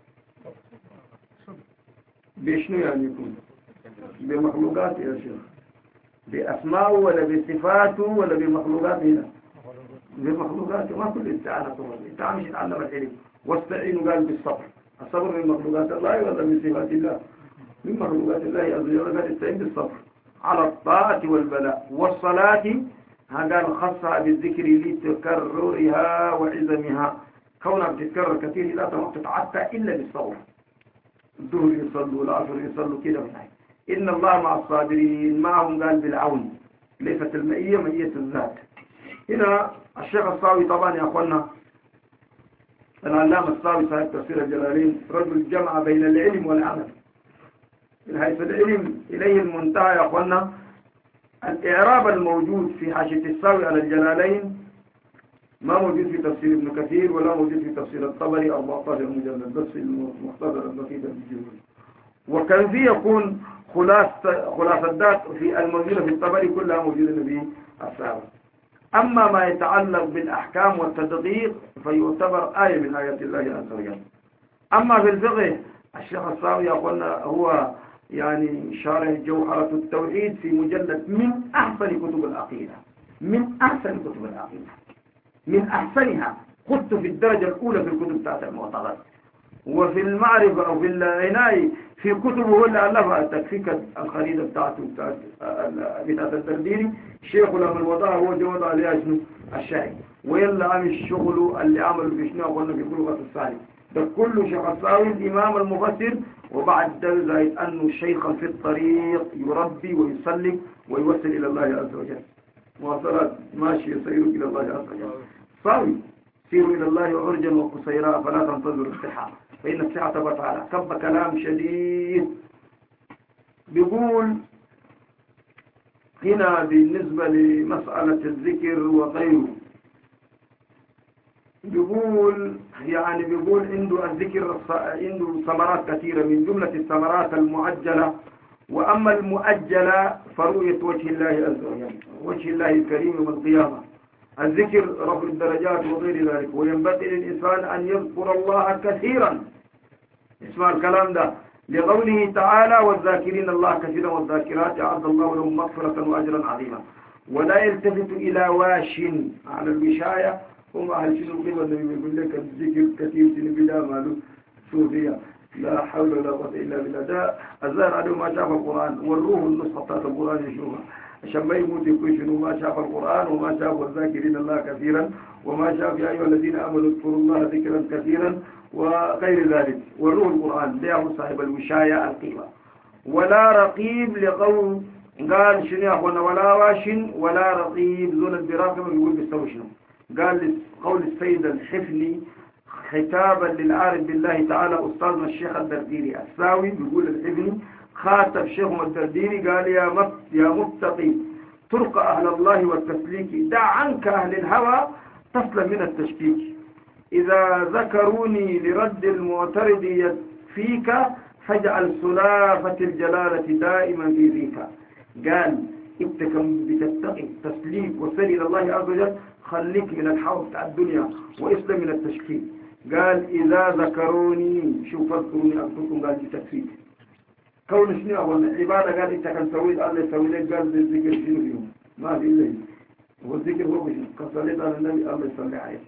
بشنو يعني يكون؟ بمخلوقات يا شيخ. بأسماء ولا بصفاته ولا بمخلوقات هنا؟ بمخلوقات. ما كل استعانة طبعا. استعانة مش يتعلم العلم. واستعينوا قال بالصبر. الصبر من مخلوقات الله ولا من صفات الله؟ من مخلوقات الله عز وجل. قال استعين بالصبر على الطاعة والبلاء والصلاة. هذا خصها بالذكر لتكررها وعزمها. كونها بتتكرر كثير لا تتعتى إلا بالصبر. الظهر يصلوا العصر يصلوا كده وهي. إن الله مع الصابرين. معهم قال بالعون. ليست المئية مئية الذات. هنا الشيخ الصاوي طبعا يا أخوانا العلامة الصاوي صاحب تفسير الجلالين رجل جمع بين العلم والعمل. من حيث العلم إليه المنتهى يا أخوانا الإعراب الموجود في حاشية الصاوي على الجلالين ما موجود في تفسير ابن كثير ولا موجود في تفسير الطبري أربعة عشر مجلد بس في المختصر البسيط الجمهوري. وكان فيه يكون خلاصة خلاصة ذات في الموجودة في الطبري كلها موجودة في الصاوي. أما ما يتعلق بالأحكام والتدقيق فيعتبر آية من آيات الله عز وجل. أما في الفقه الشيخ الصاوي قلنا هو يعني شارح جوهرة التوحيد في مجلد من أحسن كتب العقيدة. من أحسن كتب العقيدة من أحسنها. خدت في الدرجة الأولى في الكتب بتاعت المعتقد وفي المعرفة أو في العناية في كتبه اللي ألفها تكفيك الخريطة بتاعته بتاعت بتاعت الدرديري. شيخ لما الوضع هو جوض عليها شنو الشاي ويلا عامل الشغل اللي عمله في شنو قلنا في بلغة الصالح. ده كله شيخ الصاوي الإمام المفسر. وبعد ذلك أنه شيخا في الطريق يربي ويسلك ويوصل إلى الله عز وجل. مواصلات ماشي يسير إلى الله عز وجل. صاوي سيروا إلى الله عرجا وقصيرا فلا تنتظروا الصحة فإن الصحة تبت على كب كلام شديد. بيقول هنا بالنسبة لمسألة الذكر وغيره بيقول يعني بيقول عنده الذكر عنده ثمرات كثيرة من جملة الثمرات المعجلة. وأما المؤجلة فرؤية وجه الله عز وجل وجه الله الكريم يوم القيامة. الذكر رفع الدرجات وغير ذلك. وينبغي للإنسان أن يذكر الله كثيرا. اسمع الكلام ده لقوله تعالى والذاكرين الله كثيرا والذاكرات أعد الله لهم مغفرة وأجرا عظيما. ولا يلتفت إلى واش على الوشاية هم أهل شنو قيمة النبي يقول لك الذكر كثير سنبدا ماله صوفية لا حول ولا قوة إلا بالله. ده الزهر عليه ما شاف القرآن، والروح النسخة بتاعت القرآن يشوفها عشان ما يموت يكون شنو ما شاف القرآن وما شاف الذاكرين الله كثيرا وما شاف يا أيها الذين آمنوا اذكروا الله ذكرا كثيرا وغير ذلك. والروح القرآن ده صاحب الوشاية القيمة. ولا رقيب لقول قال شنو يا أخوانا ولا واشن ولا رقيب ذون البراقم يقول بيستوي شنو. قال قول السيد الحفني خطابا للعارف بالله تعالى أستاذنا الشيخ الدرديري الساوي بيقول الحفني خاطب شيخ الدرديري قال يا مت يا متقي طرق أهل الله والتسليك دع عنك أهل الهوى تصل من التشكيك إذا ذكروني لرد المعترض يكفيك فاجعل سلافة الجلالة دائما في ذيك. قال انت كم بتتقي تسليك وسل إلى الله عز وجل خليك من الحوض بتاع الدنيا واسلم من التشكيك. قال إذا ذكروني شوف اذكروني أذكركم قال بتكفيك كون شنو أول العبادة قال انت كان سويت الله يسوي لك قال بالذكر شنو فيهم ما في إلا هو الذكر هو شنو كان صليت على النبي الله يصلي عليه.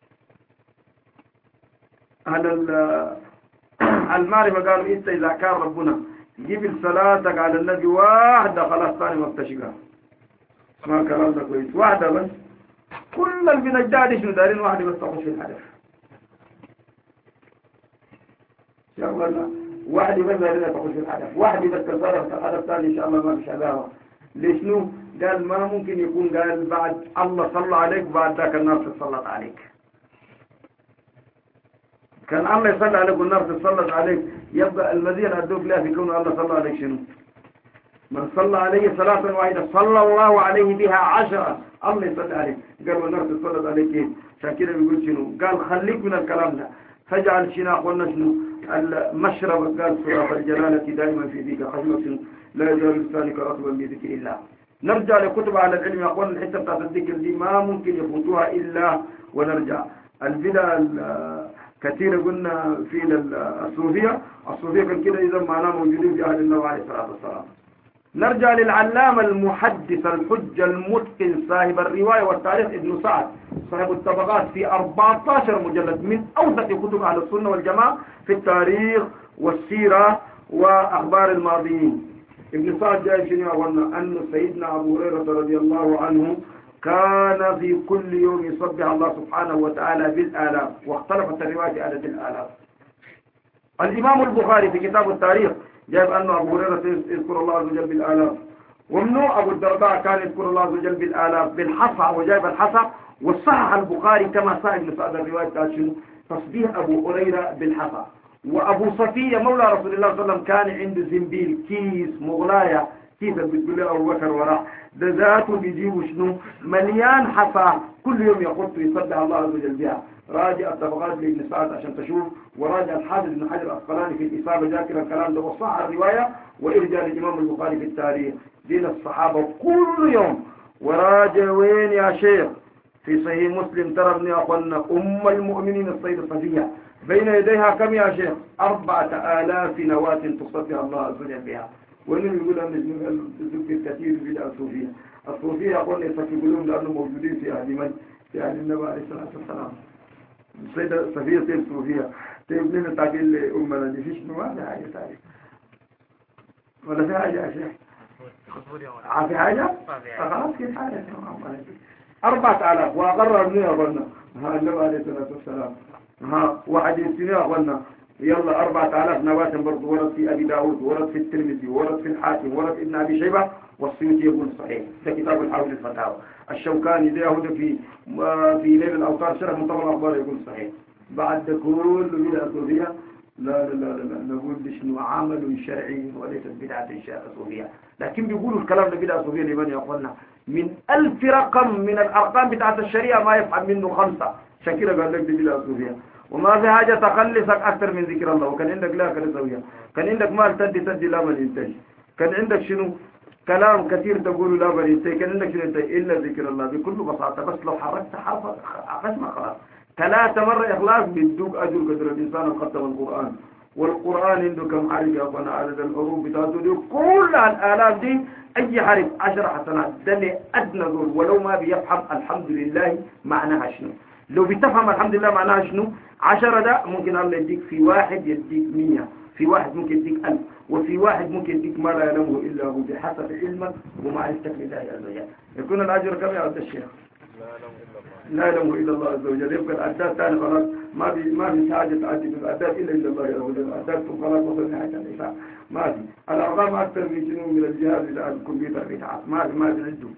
على المعرفة قالوا انت إذا كان ربنا جيب صلاتك على النبي واحدة خلاص ثاني ما بتشقى ما كلامنا كويس واحدة بس. كل البنجاد شنو دارين واحدة بس تخش في الحدث يا الله واحد بس دارين تخش في الحدث واحد بس تصرف الحدث ثاني إن شاء الله ما في شقاوة. ليش نو قال ما ممكن يكون قال بعد الله صلى عليك بعد ذاك النار تسلط عليك. كان الله يصلي عليك والنار تسلط عليك يبقى المزيد أدوك لا في كون الله صلى عليك شنو. من صلى عليه صلاة واحدة صلى الله عليه بها عشرة الله يصلي عليك. قال والنار تسلط عليك ايه عشان كده بيقول شنو قال خليك من الكلام ده فاجعل شناق قلنا شنو المشرب قال صراط الجلالة دائما في ذيك خشمة لا يزال لسانك رطبا بذكر الله. نرجع لكتب على العلم يقول الحته بتاعت الذكر دي ما ممكن يفوتوها الا ونرجع. البدع كثير قلنا في الصوفيه الصوفيه كان كده اذا معناه موجودين في اهل النبي عليه الصلاه والسلام. نرجع للعلامه المحدث الحجه المتقن صاحب الروايه والتاريخ ابن سعد صاحب الطبقات في أربعة عشر مجلد من اوثق كتب اهل السنه والجماعه في التاريخ والسيره واخبار الماضيين. ابن سعد جاي شنو قلنا أن سيدنا أبو هريرة رضي الله عنه كان في كل يوم يصبح الله سبحانه وتعالى بالآلاف واختلفت الرواية عدد الآلاف. الإمام البخاري في كتاب التاريخ جايب أن أبو هريرة يذكر الله عز وجل بالآلاف. ومنه أبو الدرداء كان يذكر الله عز وجل بالآلاف بالحصى وجايب الحصى والصحح البخاري كما صح ابن سعد الرواية شنو تصبيح أبو هريرة بالحصى. وأبو صفية مولى رسول الله صلى الله عليه وسلم كان عنده زنبيل كيس مغلاية كيس بتقول له أبو بكر وراه ده ذاته بيجيبوا شنو مليان حصى كل يوم يخط يصدع الله عز وجل بها. راجع الطبقات لابن سعد عشان تشوف وراجع الحافظ ابن حجر العسقلاني في الإصابة ذاكر الكلام ده وصح الرواية وإرجاء الإمام البخاري في التاريخ دين الصحابة كل يوم. وراجع وين يا شيخ في صحيح مسلم ترى ابن أخوانا أم المؤمنين السيدة صفية بين يديها كم يا شيخ أربعة آلاف نواة تصدق الله عز وجل بها. وإنه يقول أن الذكر كثير في الصوفية. الصوفية يقول يقولون لأنه موجودين في أهل من في أهل النبي عليه الصلاة والسلام. السيدة صفية سيد الصوفية تبنين التعبير لأمنا دي فيش ما في حاجة ثانية ولا في حاجة يا شيخ في حاجة خلاص كيف حاجة أربعة آلاف وأقرر منها ظننا النبي عليه الصلاة والسلام. ها واحد يستنى قلنا يلا أربعة آلاف نواة برضو ورد في أبي داود ورد في الترمذي ورد في الحاكم ورد في ابن أبي شيبة والسيوطي يقول صحيح. ده كتاب الحافظ الفتاوى. الشوكاني ده يهود في في ليل الأوطار شرح مطلع الأخبار يقول صحيح. بعد كل بدعة صوفية لا لا لا لا نقول بشنو عمل شرعي وليست بدعة صوفية. لكن بيقولوا الكلام ده بدعة صوفية لمن يقولنا من ألف رقم من الأرقام بتاعت الشريعة ما يفعل منه خمسة شكرا قال لك دي بدعة صوفية. وما في حاجة تخلصك أكثر من ذكر الله. وكان عندك لا كان زوية كان عندك مال تدي تدي لا من ينتج كان عندك شنو كلام كثير تقول لا من ينتج كان عندك شنو إلا ذكر الله بكل بساطة. بس لو حركت حرف خشمة خلاص ثلاثة مرة إخلاص بيدوك أجر قدر الإنسان ختم القرآن. والقرآن عنده كم حرف يا أخوانا عدد الحروف بتاعته دي كل الآلاف دي أي حرف عشر حسنات ده أدنى ذول ولو ما بيفهم الحمد لله معناها شنو. لو بتفهم الحمد لله معناها شنو. عشرة ده ممكن الله يديك في واحد، يديك مية، في واحد ممكن يديك ألف، وفي واحد ممكن يديك ما لا يعلمه إلا هو بحسب علمك ومعرفتك لله عز وجل. يكون الأجر كم يا عبد الشيخ؟ لا يعلمه إلا الله عز وجل. يبقى الأعداد ثاني خلاص ما في ما في حاجة تعدي بالأعداد إلا إلا الله يعلمه. الأعداد خلاص وصل نهاية الحساب. ما في الأرقام أكثر من شنو من الجهاز بتاع الكمبيوتر بتاعه ما في ما في عنده.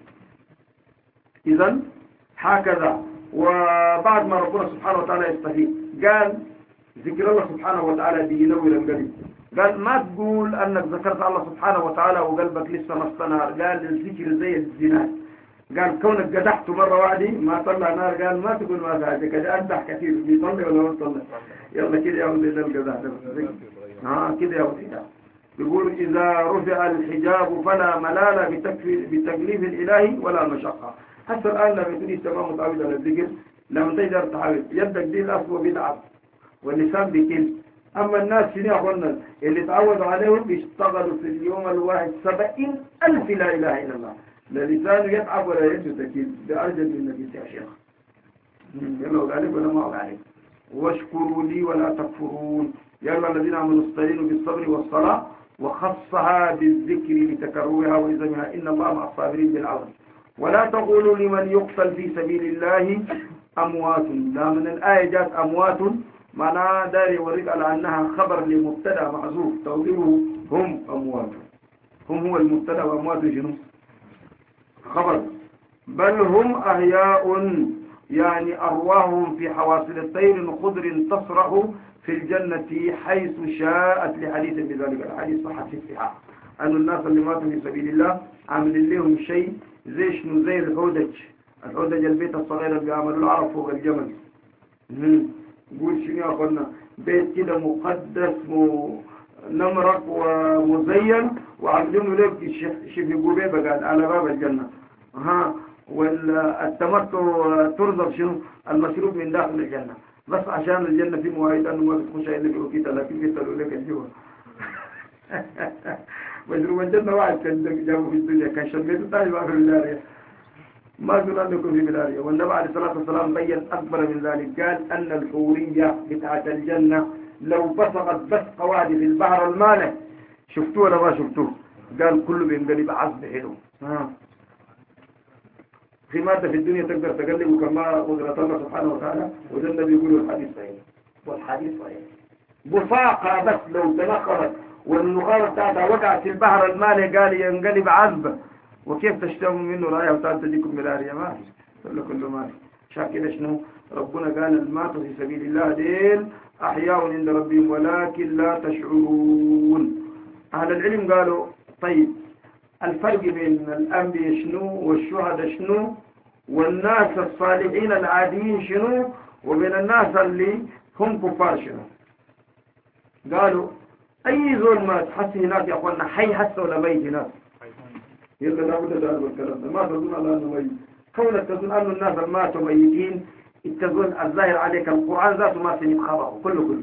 إذا هكذا. وبعد ما ربنا سبحانه وتعالى يستفيد قال ذكر الله سبحانه وتعالى بينور القلب. قال ما تقول أنك ذكرت الله سبحانه وتعالى وقلبك لسه ما استنار. قال الذكر زي الزنا. قال كونك قدحت مرة واحدة ما طلع نار. قال ما تقول ما فعلت كده أنت كثير بيطلع ولا ما تطلع. يلا كده يا ولد القدح ده ها كده يا ولد. يقول إذا رفع الحجاب فلا ملال بتكليف الإلهي ولا مشقة. حتى الآن لما تريد تمام متعود على الذكر لما تقدر تعود يدك دي الأصل بيتعب واللسان بيكل. أما الناس شنو أخوانا اللي تعودوا عليهم بيشتغلوا في اليوم الواحد سبعين ألف لا إله إلا الله. لا لسانه يتعب ولا يده تكيل. ده أرجل منك يا شيخ. يلا وقالك ولا ما وقالك. واشكروا لي ولا تكفرون. يلا الذين آمنوا استعينوا بالصبر والصلاة وخصها بالذكر لتكررها وإذنها إن الله مع الصابرين بالعظم. ولا تقولوا لمن يقتل في سبيل الله أموات. لا من الآية جاءت أموات معناها داري يوريك على أنها خبر لمبتدا محذوف تقديره هم أموات. هم هو المبتدا وأموات جنوب خبر. بل هم أحياء يعني أرواحهم في حواصل الطير خضر تصرح في الجنة حيث شاءت لحديث بذلك. الحديث صح في الصحاح أن الناس اللي ماتوا في سبيل الله عامل لهم شيء زي شنو زي الحودج. الحودج البيت الصغير اللي بيعملوا العرب فوق الجمل. قول شنو يا أخوانا بيت كده مقدس نمرق ومزين وعاملينه لك شبه قبيبة قال على باب الجنة. ها والتمتع ترضى شنو المشروب من داخل الجنة بس عشان الجنة في مواعيد أنه ما بتخش إلا بوكيتا لكن بيطلعوا لك الجوا. مشروب الجنة واحد كان جابوا في الدنيا كان شميته تاني بقى في البلارية ما قلنا لكم في بلارية. والنبي عليه الصلاة والسلام بين أكبر من ذلك قال أن الحورية بتاعت الجنة لو بصقت بس قواعد في البحر المالح شفتوه ولا ما شفتوه قال كله بينقلب عصب حلو. ها في مادة في الدنيا تقدر تقلب كما قدرة الله سبحانه وتعالى. وده النبي يقول الحديث صحيح والحديث صحيح. بفاقة بس لو تنخرت والنخارة بتاعتها وقعت في البحر المالح قال ينقلب عذب. وكيف تشتموا منه رأيه وتعالى تجيكم ملاريا ما في كله كله ما في. عشان كده شنو ربنا قال الماتوا في سبيل الله ديل أحياء عند ربهم ولكن لا تشعرون. أهل العلم قالوا طيب الفرق بين الأنبياء شنو والشهداء شنو والناس الصالحين العاديين شنو وبين الناس اللي هم كفار شنو. قالوا أي زول ما تحس هناك يا أخوانا حي حس ولا ميت هناك. يلا لا بد من الكلام ده ما تظن على أنه ميت. كونك تظن أن الناس الماتوا ميتين تظن الظاهر عليك القرآن ذاته ما سنب خبره كله كله.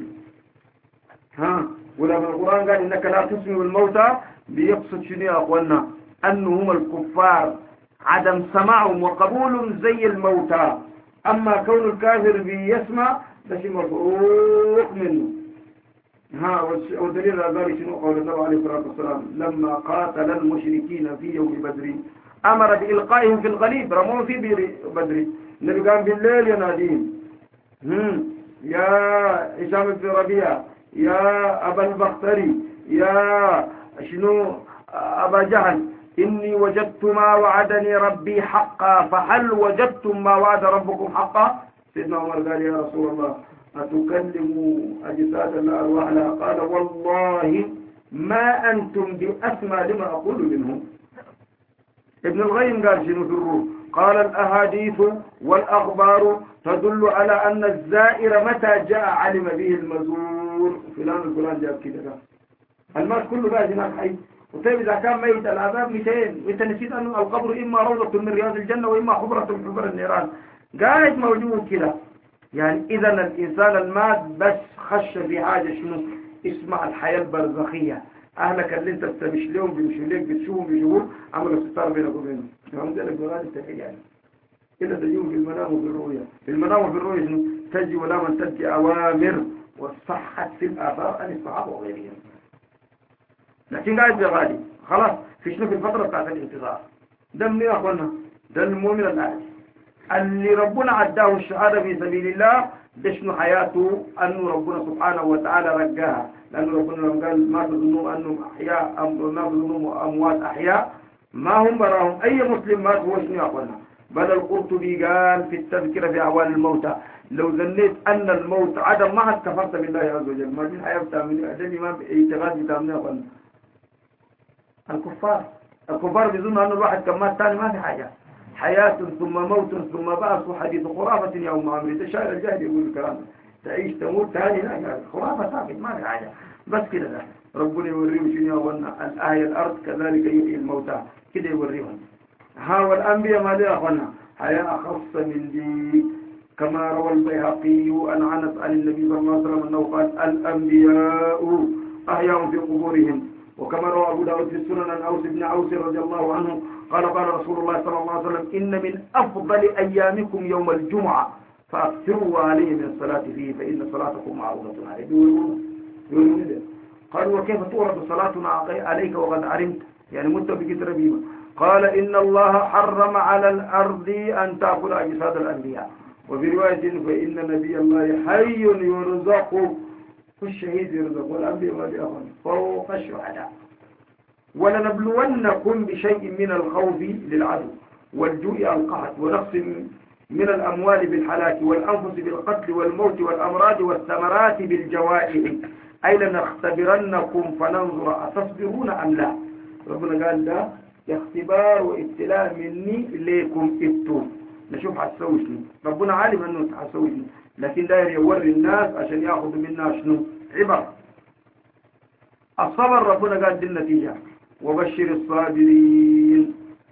ها ولما القرآن قال إنك لا تسمع الموتى بيقصد شنو يا أخوانا أنه هم الكفار عدم سماعهم وقبولهم زي الموتى. أما كون الكافر بيسمع ده شيء مفروغ منه. ها ودليل على ذلك شنو قول الله عليه الصلاة والسلام لما قاتل المشركين في يوم بدر أمر بإلقائهم في الغليب رموهم في بئر بدر. النبي قام بالليل يناديهم يا هشام بن ربيعة يا أبا البختري يا شنو أبا جهل إني وجدت ما وعدني ربي حقا فهل وجدتم ما وعد ربكم حقا. سيدنا عمر قال يا رسول الله أتكلم أجساد لا أرواح لها قال والله ما أنتم بأسمى لما أقول منهم. ابن القيم قال شنو في الروح قال الأحاديث والأخبار تدل على أن الزائر متى جاء علم به المزور. فلان الفلان جاب كده الماس كله بقى هناك حي. وطيب إذا كان ميت العذاب مئتين وإنت نسيت أن القبر إما روضة من رياض الجنة وإما حفرة من حفر النيران قاعد موجود كده. يعني إذا الإنسان المات بس خش في حاجة شنو اسمع الحياة البرزخية. أهلك اللي أنت بتمش لهم بيمشوا ليك بتشوفهم بيشوفون عملوا ستار بينك وبينهم. فهم ذلك بغاد التحية يعني إلا تجيء في المنام وفي الرؤيا. في المنام وفي الرؤيا شنو؟ تجي ولا من تأتي أوامر وصحت في الآثار عن الصحابة وغيرهم. لكن قاعد بغالي خلاص في شنو في الفترة بتاعت الانتظار. ده من يا أخوانا؟ ده المؤمن العادي اللي ربنا عداه الشهادة في سبيل الله. ده شنو حياته؟ أنه ربنا سبحانه وتعالى رجاها، لأنه ربنا لما قال ما تظنوا أنهم أحياء أم ما تظنوا أموات أحياء ما هم براهم. أي مسلم مات هو شنو يا أخوانا؟ بل القرطبي قال في التذكرة في أعوان الموتى لو ظنيت أن الموت عدم ما حد كفرت بالله عز وجل. ما في الحياة بتعمل ده الإمام اعتقاد بتعمل يا أخوانا. الكفار الكفار بيظنوا أن الواحد كان مات ثاني ما في حاجة. حياة ثم موت ثم بعث وحديث خرافة يوم عمري. ده شاعر الجاهل يقول الكلام تعيش تموت ثاني لا خرافة ثابت ما في حاجة. بس كده ده ربنا يوريهم شنو يا أخوانا الآية الأرض كذلك يحيي الموتى كده يوريهم. ها والأنبياء ما لي أخوانا حياة أخص من دي كما روى البيهقي عن أنس عن النبي صلى الله عليه وسلم أنه قال الأنبياء أحياء في قبورهم. وكما روى أبو داود في السنن عن أوس بن عوس رضي الله عنه قال قال رسول الله صلى الله عليه وسلم إن من أفضل أيامكم يوم الجمعة فأكثروا عليه من الصلاة فيه فإن صلاتكم معروضة عليه. يقولون يقولون قالوا وكيف تورد صلاتنا عليك وقد علمت يعني مت بكثر بيما. قال إن الله حرم على الأرض أن تأكل أجساد الأنبياء. وفي رواية فإن نبي الله حي يرزق والشهيد يرزق والأنبياء ما بيأخذ فوق الشهداء. ولنبلونكم بشيء من الخوف للعدو والجوع القحط ونقص من الأموال بالحلاك والأنفس بالقتل والموت والأمراض والثمرات بالجوائع أي لنختبرنكم فننظر أتصبرون أم لا. ربنا قال ده اختبار وابتلاء مني إليكم ابتون نشوف هتسوي شنو. ربنا عالم أنه هتسوي شنو لكن داير يوري الناس عشان ياخذوا منا شنو عبر. الصبر ربنا قال دي النتيجة وبشر الصابرين.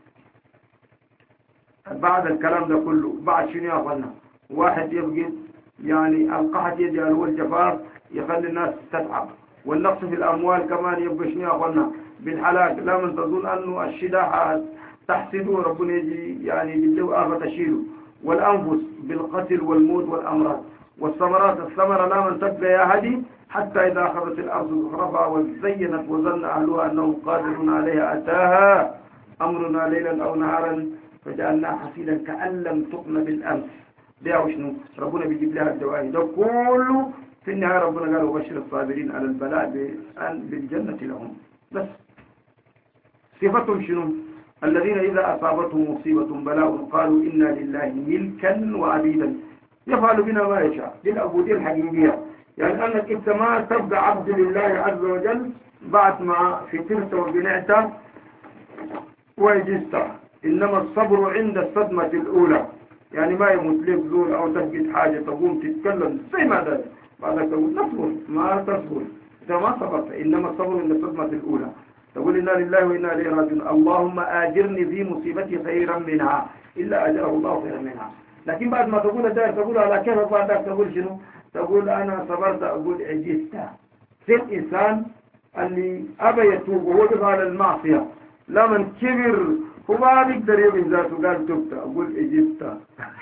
بعد الكلام ده كله بعد شنو يا اخوانا واحد يبقى يعني القحط يجعل هو الجفاف يخلي الناس تتعب والنقص في الاموال كمان يبقى شنو يا اخوانا بالحلاك. لا من تظن انه الشداح تحسده ربنا يجي يعني بالله آفة تشيله. والأنفس بالقتل والموت والأمراض والثمرات الثمرة لا من تبقى يا هدي حتى إذا أخذت الأرض زخرفها وزينت وظن أهلها أنهم قادرون عليها أتاها أمرنا ليلا أو نهارا فجعلناها حصيدا كأن لم تقن بالأمس. ده وشنو ربنا بيجيب لها الدواعي ده كله في النهاية. ربنا قال وبشر الصابرين على البلاء بأن بالجنة لهم. بس صفتهم شنو الذين إذا أصابتهم مصيبة بلاء قالوا إنا لله ملكا وعبيدا يفعل بنا ما يشاء. دي العبودية الحقيقية يعني أنك أنت ما تبقى عبد لله عز وجل بعد ما فترت وبنعت ويجست. إنما الصبر عند الصدمة الأولى يعني ما يموت لك زول أو تفقد حاجة تقوم تتكلم زي ما ده بعدك تقول نصبر ما تصبر إذا ما صبرت. إنما الصبر عند الصدمة الأولى تقول إنا لله وإنا إليه راجعون اللهم آجرني في مصيبتي خيرا منها إلا أجره الله خيرا منها. لكن بعد ما تقول ده تقول على كيف بعدك تقول شنو تقول أنا صبرت أقول عجزت. في الإنسان اللي أبى يتوب وهو يبغى على المعصية لمن كبر هو ما بيقدر يبين ذاته قال تبت أقول عجزت.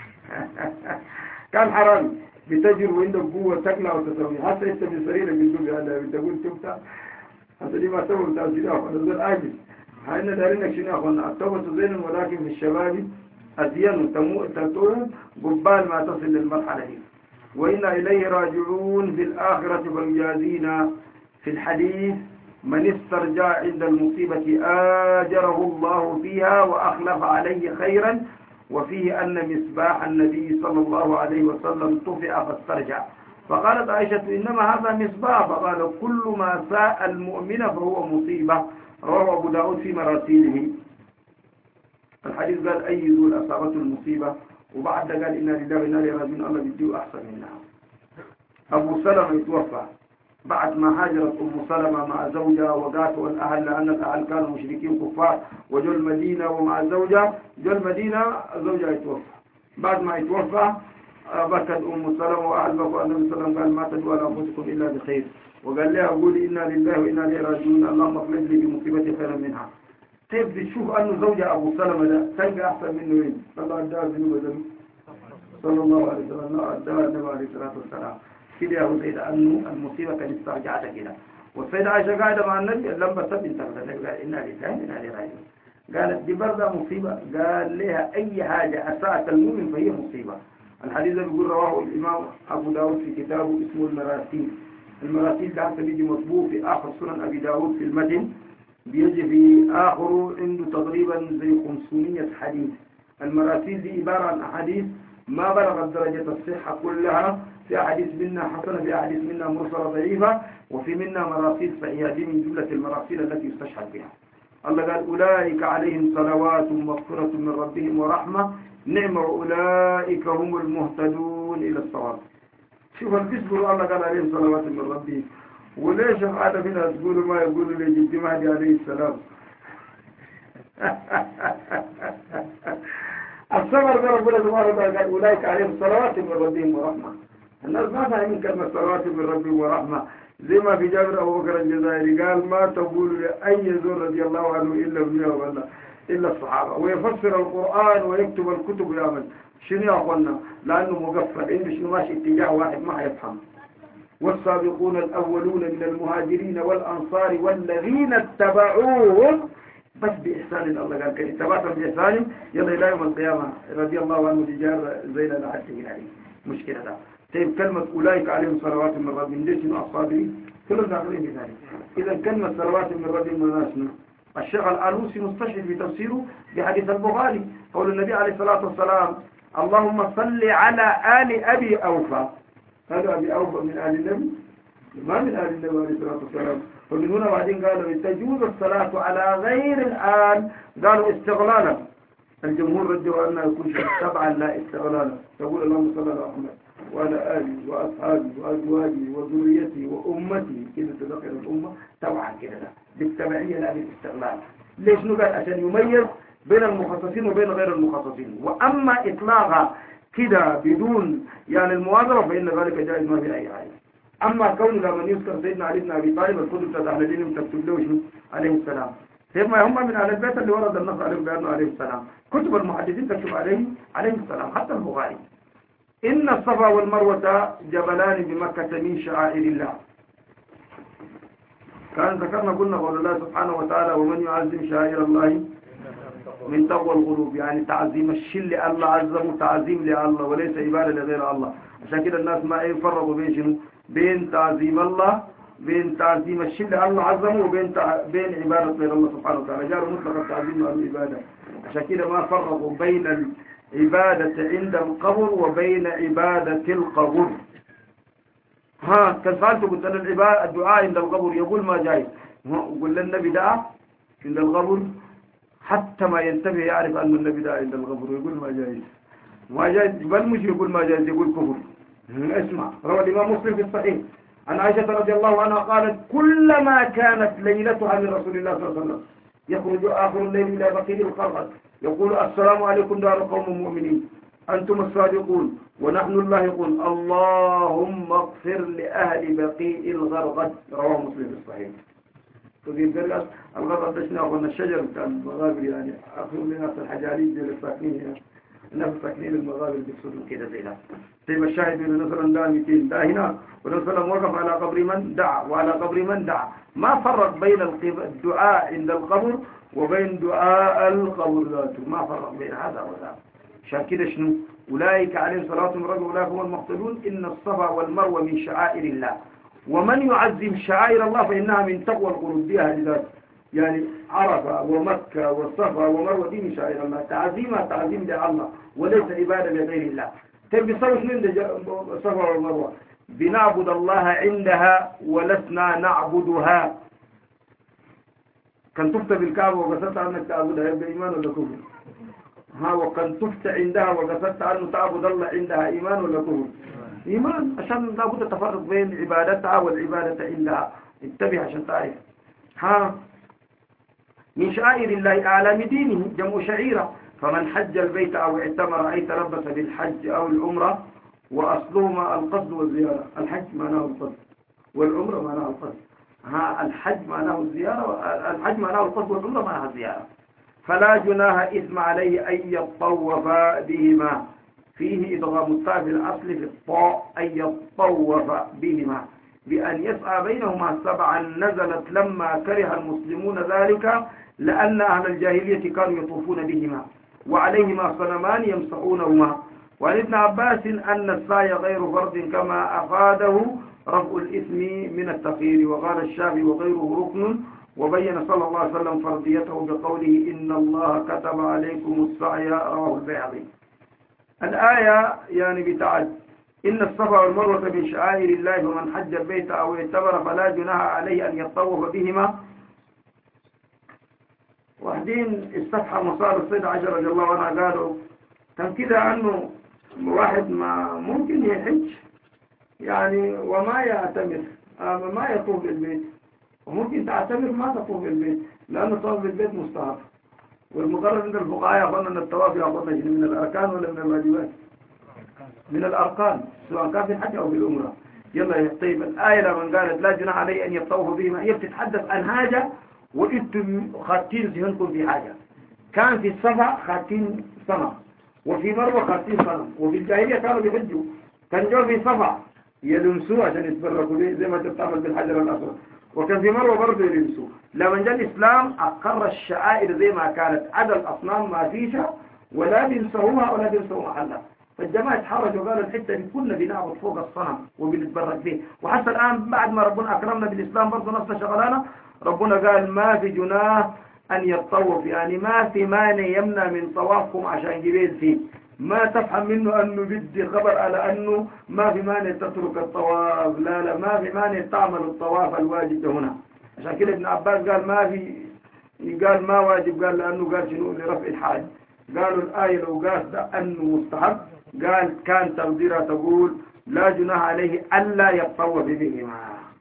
كان حرام بتجر وعندك قوة تقلع وتسوي حتى أنت بسريرك بتقول هذا بتقول تبت هذا اللي ما توبة تأجيلها فنزل آجل. هاينا دارينك شنو أخوانا التوبة زين ولكن في الشباب أزين تتوب قبال ما تصل للمرحلة دي. وإنا إليه راجعون في الآخرة فيجازينا. في الحديث من استرجع عند المصيبة آجره الله فيها وأخلف عليه خيرا. وفيه أن مصباح النبي صلى الله عليه وسلم طفئ فاسترجع. فقالت عائشة إنما هذا مصباح فقال كل ما ساء المؤمن فهو مصيبة. رواه أبو داود في مراسيله. الحديث قال أي ذول أصابته المصيبة وبعد قال إنا لله وإنا إليه راجعون الله بيديه أحسن منها. أبو سلمة يتوفى بعد ما هاجرت أم سلمة مع زوجها وقاتوا الأهل لأن الأهل كانوا مشركين كفار وجو المدينة ومع زوجها جو المدينة زوجها يتوفى. بعد ما يتوفى بكت أم سلمة وأهل بكوا النبي صلى الله عليه وسلم قال ما تدعوا على أنفسكم إلا بخير. وقال لها أقول إنا لله وإنا إليه راجعون اللهم اخلف لي بمصيبتي خيرا منها. طيب بتشوف أنه زوجة أبو سلمة ده تلقى أحسن منه وين؟ الله أداه ذنوب ذنوب صلى الله عليه وسلم. الله أداه النبي عليه الصلاة والسلام كده يا أبو زيد أنه المصيبة كانت استرجعتها كده. والسيدة عائشة قاعدة مع النبي لما تبين تغلى النبي قال إنا لله إنا إليه راجعون. قالت دي برضه مصيبة. قال لها أي حاجة أساءت المؤمن فهي مصيبة. الحديث اللي بيقول رواه الإمام أبو داود في كتابه اسمه المراسيل. المراسيل ده بيجي مطبوع في آخر سنن أبي داود في المتن، بيجي في آخره عنده تقريبا زي خمسمائة حديث. المراسيل دي عبارة عن أحاديث ما بلغت درجة الصحة كلها، في أحاديث منها حسنة، في أحاديث منها مرسلة ضعيفة، وفي منها مراسيل صحيحة. دي من جملة المراسيل التي يستشهد بها. الله قال أولئك عليهم صلوات ومغفرة من ربهم ورحمة نعم وأولئك هم المهتدون إلى الصواب. شوف الكسب الله قال عليهم صلوات من ربهم، وليش هذا منها تقولوا ما يقولوا لجد مهدي عليه السلام. الصبر ده ربنا سبحانه وتعالى قال أولئك عليهم صلوات من ربهم ورحمة. الناس ما فاهمين كلمة صلوات من ربهم ورحمة. زي ما في جابر أبو بكر الجزائري قال ما تقول لأي زور رضي الله عنه إلا ابنه ولا إلا الصحابة، ويفسر القرآن ويكتب الكتب ويعمل شنو يا أخوانا؟ لأنه مقفل عنده شنو ماشي اتجاه واحد ما يفهم. والسابقون الأولون من المهاجرين والأنصار والذين اتبعوهم بس بإحسان. الله قال كان اتبعتهم بإحسان يلا إلى يوم القيامة رضي الله عنه تجار زي لا نعتقد عليه مشكلة ده. طيب كلمة أولئك عليهم صلوات من ربهم ليش شنو الصابرين؟ كلهم داخلين في ذلك. إذا كلمة صلوات من ربهم مناسنا. الشيخ الألوسي مستشهد في تفسيره بحديث البخاري قول النبي عليه الصلاة والسلام اللهم صل على آل أبي أوفى. هذا أبي أوفى من آل النبي؟ ما من آل النبي عليه الصلاة والسلام. ومن هنا بعدين قالوا تجوز الصلاة على غير الآل، قالوا استغلالا. الجمهور ردوا أنه يكون شيء تبعا لا استغلالا. تقول اللهم صل على محمد وعلى آلي وأصحابي وأزواجي وذريتي وأمتي كده تذكر الأمة طبعا كده لا بالتبعية لا بالاستغلال. ليش نقول؟ عشان يميز بين المخصصين وبين غير المخصصين. وأما إطلاقها كده بدون يعني المواظبة فإن ذلك جائز ما في أي حاجة. أما كون لما يذكر سيدنا علي بن أبي طالب الكتب بتاعت أهل العلم تكتب له شنو عليه السلام. سيدنا هم من أهل البيت اللي ورد النص عليهم بأنه عليه السلام. كتب المحدثين تكتب عليه عليه السلام حتى البخاري. إن الصفا والمروة جبلان بمكة من شعائر الله. كان ذكرنا قلنا قول الله سبحانه وتعالى ومن يعظم شعائر الله من تقوى القلوب، يعني تعظيم الشل لله عزمه تعظيم لله وليس عبادة لغير الله. عشان كده الناس ما يفرقوا بين شنو؟ بين تعظيم الله بين تعظيم الشل لله عزمه وبين تع... بين عبادة غير الله سبحانه وتعالى. جاءوا مطلق التعظيم والعبادة. عشان كده ما فرقوا بين العبادة عند القبر وبين عبادة القبر. ها كان سألته قلت أن العبادة الدعاء عند القبر يقول ما جاي. قل النبي دعا عند القبر حتى ما ينتبه يعرف أن النبي دعا عند القبر ويقول ما جاي ما جاي بل مش يقول ما جاي يقول كفر. اسمع روى الإمام مسلم في الصحيح عن عائشة رضي الله عنها قالت كلما كانت ليلتها من رسول الله صلى الله عليه وسلم يخرج آخر الليل إلى بقيع القرقد يقول السلام عليكم دار قوم مؤمنين أنتم الصادقون ونحن اللاحقون اللهم اغفر لأهل بقيع الغرقد. رواه مسلم في الصحيح. تقول قال الغرقد ده شنو؟ أخذنا الشجر بتاع المغابر يعني أخذوا الناس الحجاريين دول الساكنين هنا الناس ساكنين المغابر بيقصدوا كده زي ده. طيب الشاهد انه مثلا ده مئتين ده هنا ورسول وقف على قبر من دعا وعلى قبر من دعا. ما فرق بين الدعاء عند القبر وبين دعاء القبر ذاته، ما فرق بين هذا وذاك. عشان كده شنو؟ أولئك عليهم صلاة من ربهم أولئك هم المهتدون. إن الصفا والمروة من شعائر الله ومن يعظم شعائر الله فإنها من تقوى القلوب. دي أهل ذات يعني عرفة ومكة والصفا ومروة دي من شعائر الله. تعظيمها تعظيم لله وليس عبادة لغير الله. طيب بيصيروا شنو عند الصفا والمروة؟ بنعبد الله عندها ولسنا نعبدها. كان تفتى بالكعبة وقصدت عنك تعبدها يبقى إيمان ولا كفر؟ ها وكان تفتى عندها وقصدت عنه تعبد الله عندها إيمان ولا كفر؟ إيمان. عشان لابد التفرق بين عبادتها والعبادة عندها. انتبه عشان تعرف. ها من شعائر الله أعلام دينه جمع شعيرة. فمن حج البيت أو اعتمر أي تلبس بالحج أو العمرة وأصلهما القصد والزيارة. الحج معناه القصد والعمرة معناه القصد. ها الحج معناه الزيارة الحج معناه القصد والعمرة معناها الزيارة. فلا جناح إثم عليه أن يطوف بهما. فيه إدغام الطاء في الأصل في الطاء، أن يطوف بهما بأن يسعى بينهما سبعا، نزلت لما كره المسلمون ذلك لأن أهل الجاهلية كانوا يطوفون بهما وعليهما صنمان يمسحونهما. وعن ابن عباس أن السعي غير فرض كما أفاده رفع الإثم من التخير. وقال الشافعي وغيره ركن، وبين صلى الله عليه وسلم فرضيته بقوله إن الله كتب عليكم السعي، رواه البيهقي. الآية يعني بتعد إن الصفا والمروة من شعائر الله فمن حج البيت أو اعتمر فلا جناح عليه أن يطوف بهما. واحدين الصفحة مصار السيد عائشة رضي الله عنها قالوا كان كده عنه واحد ما ممكن يحج يعني وما يعتمر ما يطوف بالبيت، وممكن تعتمر ما تطوف بالبيت لأن الطواف بالبيت مستحب. والمقرر عند الفقهاء يقولون أن الطواف يعتبر من الأركان ولا من الواجبات؟ من الأركان، سواء كان في الحج أو في الأمرة. يلا طيب الآية لما قالت لا جناح عليه أن يطوف بهما، هي بتتحدث عن حاجة وإنتم خاتين ذهنكم في حاجة. كان في الصفا خاتين سنة، وفي مروة خاتين سنة، وفي الجاهلية كانوا بيحجوا كان جو في صفا يلمسوه عشان يتبركوا به زي ما تتعمل بالحجر الأسود، وكان في مروة برضه يلمسوه. لما جاء الإسلام أقر الشعائر زي ما كانت، عدا الأصنام ما فيها ولا بينسوها ولا بينسوا محلها. فالجماعة اتحرجوا وقالوا الحتة دي كنا بنعبد فوق الصنم وبنتبرك به. وحتى الآن بعد ما ربنا أكرمنا بالإسلام برضه نفس شغلانة، ربنا قال ما في جناح أن يطوف، يعني ما في مانع يمنع من طوافكم عشان جبيل فيه. ما تفهم منه أنه بدي خبر على أنه ما في مانع تترك الطواف، لا لا ما في مانع تعمل الطواف الواجب هنا. عشان كده ابن عباس قال ما في، قال ما واجب، قال لأنه قال شنو لرفع الحاج. قالوا الآية لو قال أنه مستحب قال كان تقديرها تقول لا جناح عليه ألا يطوف بهما.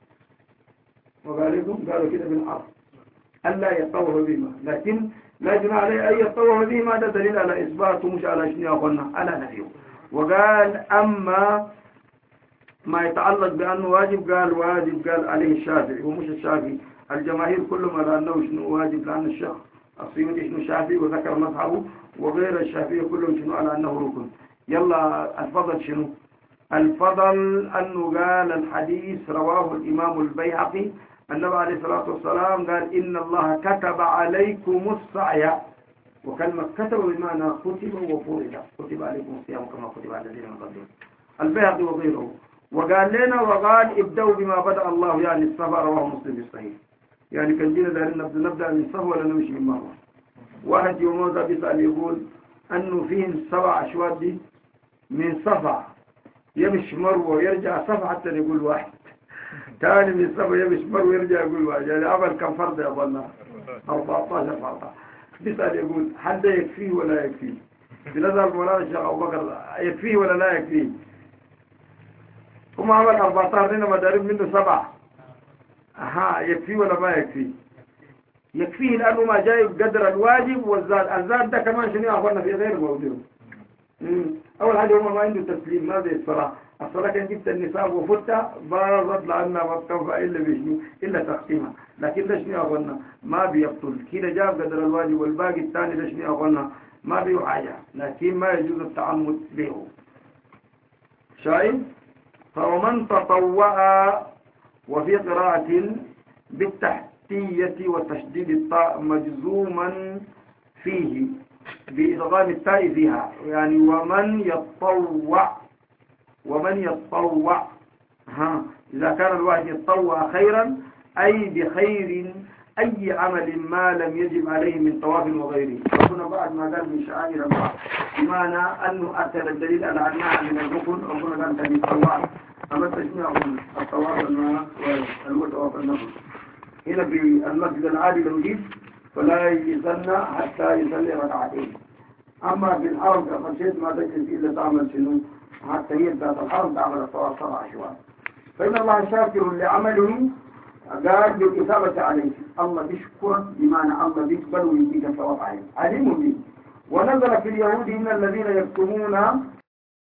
وقال لكم قالوا كده بالعرض ألا يطوف بهما، لكن لا جناح عليه أن يطوف بهما ده دليل على إثباته مش على شنو قلنا على نفيه. وقال أما ما يتعلق بأنه واجب قال واجب قال عليه الشافعي ومش الشافعي، الجماهير كلهم على أنه شنو واجب، لأن الشيخ السيوطي شنو شافعي وذكر مذهبه، وغير الشافعي كلهم شنو على أنه ركن. يلا الفضل شنو؟ الفضل أنه قال الحديث رواه الإمام البيهقي النبي عليه الصلاة والسلام قال إن الله كتب عليكم السعي، وكلمة كتب بمعنى كتب وفرض، كتب عليكم الصيام كما كتب على الذين من قبلكم، البيهقي وغيره. وقال لنا وقال ابدأوا بما بدأ الله يعني الصفا، رواه مسلم الصحيح. يعني كان جينا دارين نبدأ نبدأ من صفا ولا نمشي من مروة. واحد يوم ذا بيسأل يقول أنه فيه سبع أشواط دي من صفا يمشي مروة ويرجع صفا حتى يقول واحد، ثاني من صفا يمشي مروة ويرجع يقول واحد، يعني عمل كم فرض يا أبونا؟ أربعة عشر فرض. بيسأل يقول هل ده يكفيه ولا يكفيه؟ بنظر مولانا الشيخ أبو بكر يكفيه ولا لا يكفيه؟ هم عمل أربعة عشر لنا مدارب منه سبعة، ها يكفيه ولا ما يكفيه؟ يكفيه لأنه ما جاي بقدر الواجب والزاد. الزاد ده كمان شنو أخوانا في غير موضوع. أول حاجة هم ما عنده تسليم، ما زي الصلاة. الصلاة كان جبت النساء وفتها باظت لأنها ما بتنفع إلا بشنو إلا تختيمها، لكن ده شنو أخوانا ما بيبطل كده، جاب قدر الواجب والباقي الثاني ده شنو أخوانا ما بيه حاجة، لكن ما يجوز التعمد به. شايف؟ فمن تطوع، وفي قراءة بالتحتية وتشديد الطاء مجزوما فيه بإدغام التاء فيها، يعني ومن يتطوع، ومن يتطوع ها إذا كان الواحد يتطوع خيرا أي بخير أي عمل ما لم يجب عليه من طواف وغيره. ربنا بعد ما قال من شعائر الله بمعنى أنه أتى الدليل على أنها من الركن، ربنا قال أن يتطوع. أما تسميع الطواف هو طواف النفل. هنا في المسجد العادي لو جيت فلا يصلى حتى يصلي ركعتين. أما في الحرم كمسجد ما تجلس إلا تعمل شنو حتى هي ذات الحرم تعمل الطواف سبع أشواط. فإن الله شاكر لعمله قال بالإثابة عليه، الله بيشكر بمعنى الله بيقبل ويجيك الثواب عليه، عليم به. ونزل في اليهود إن الذين يكتمون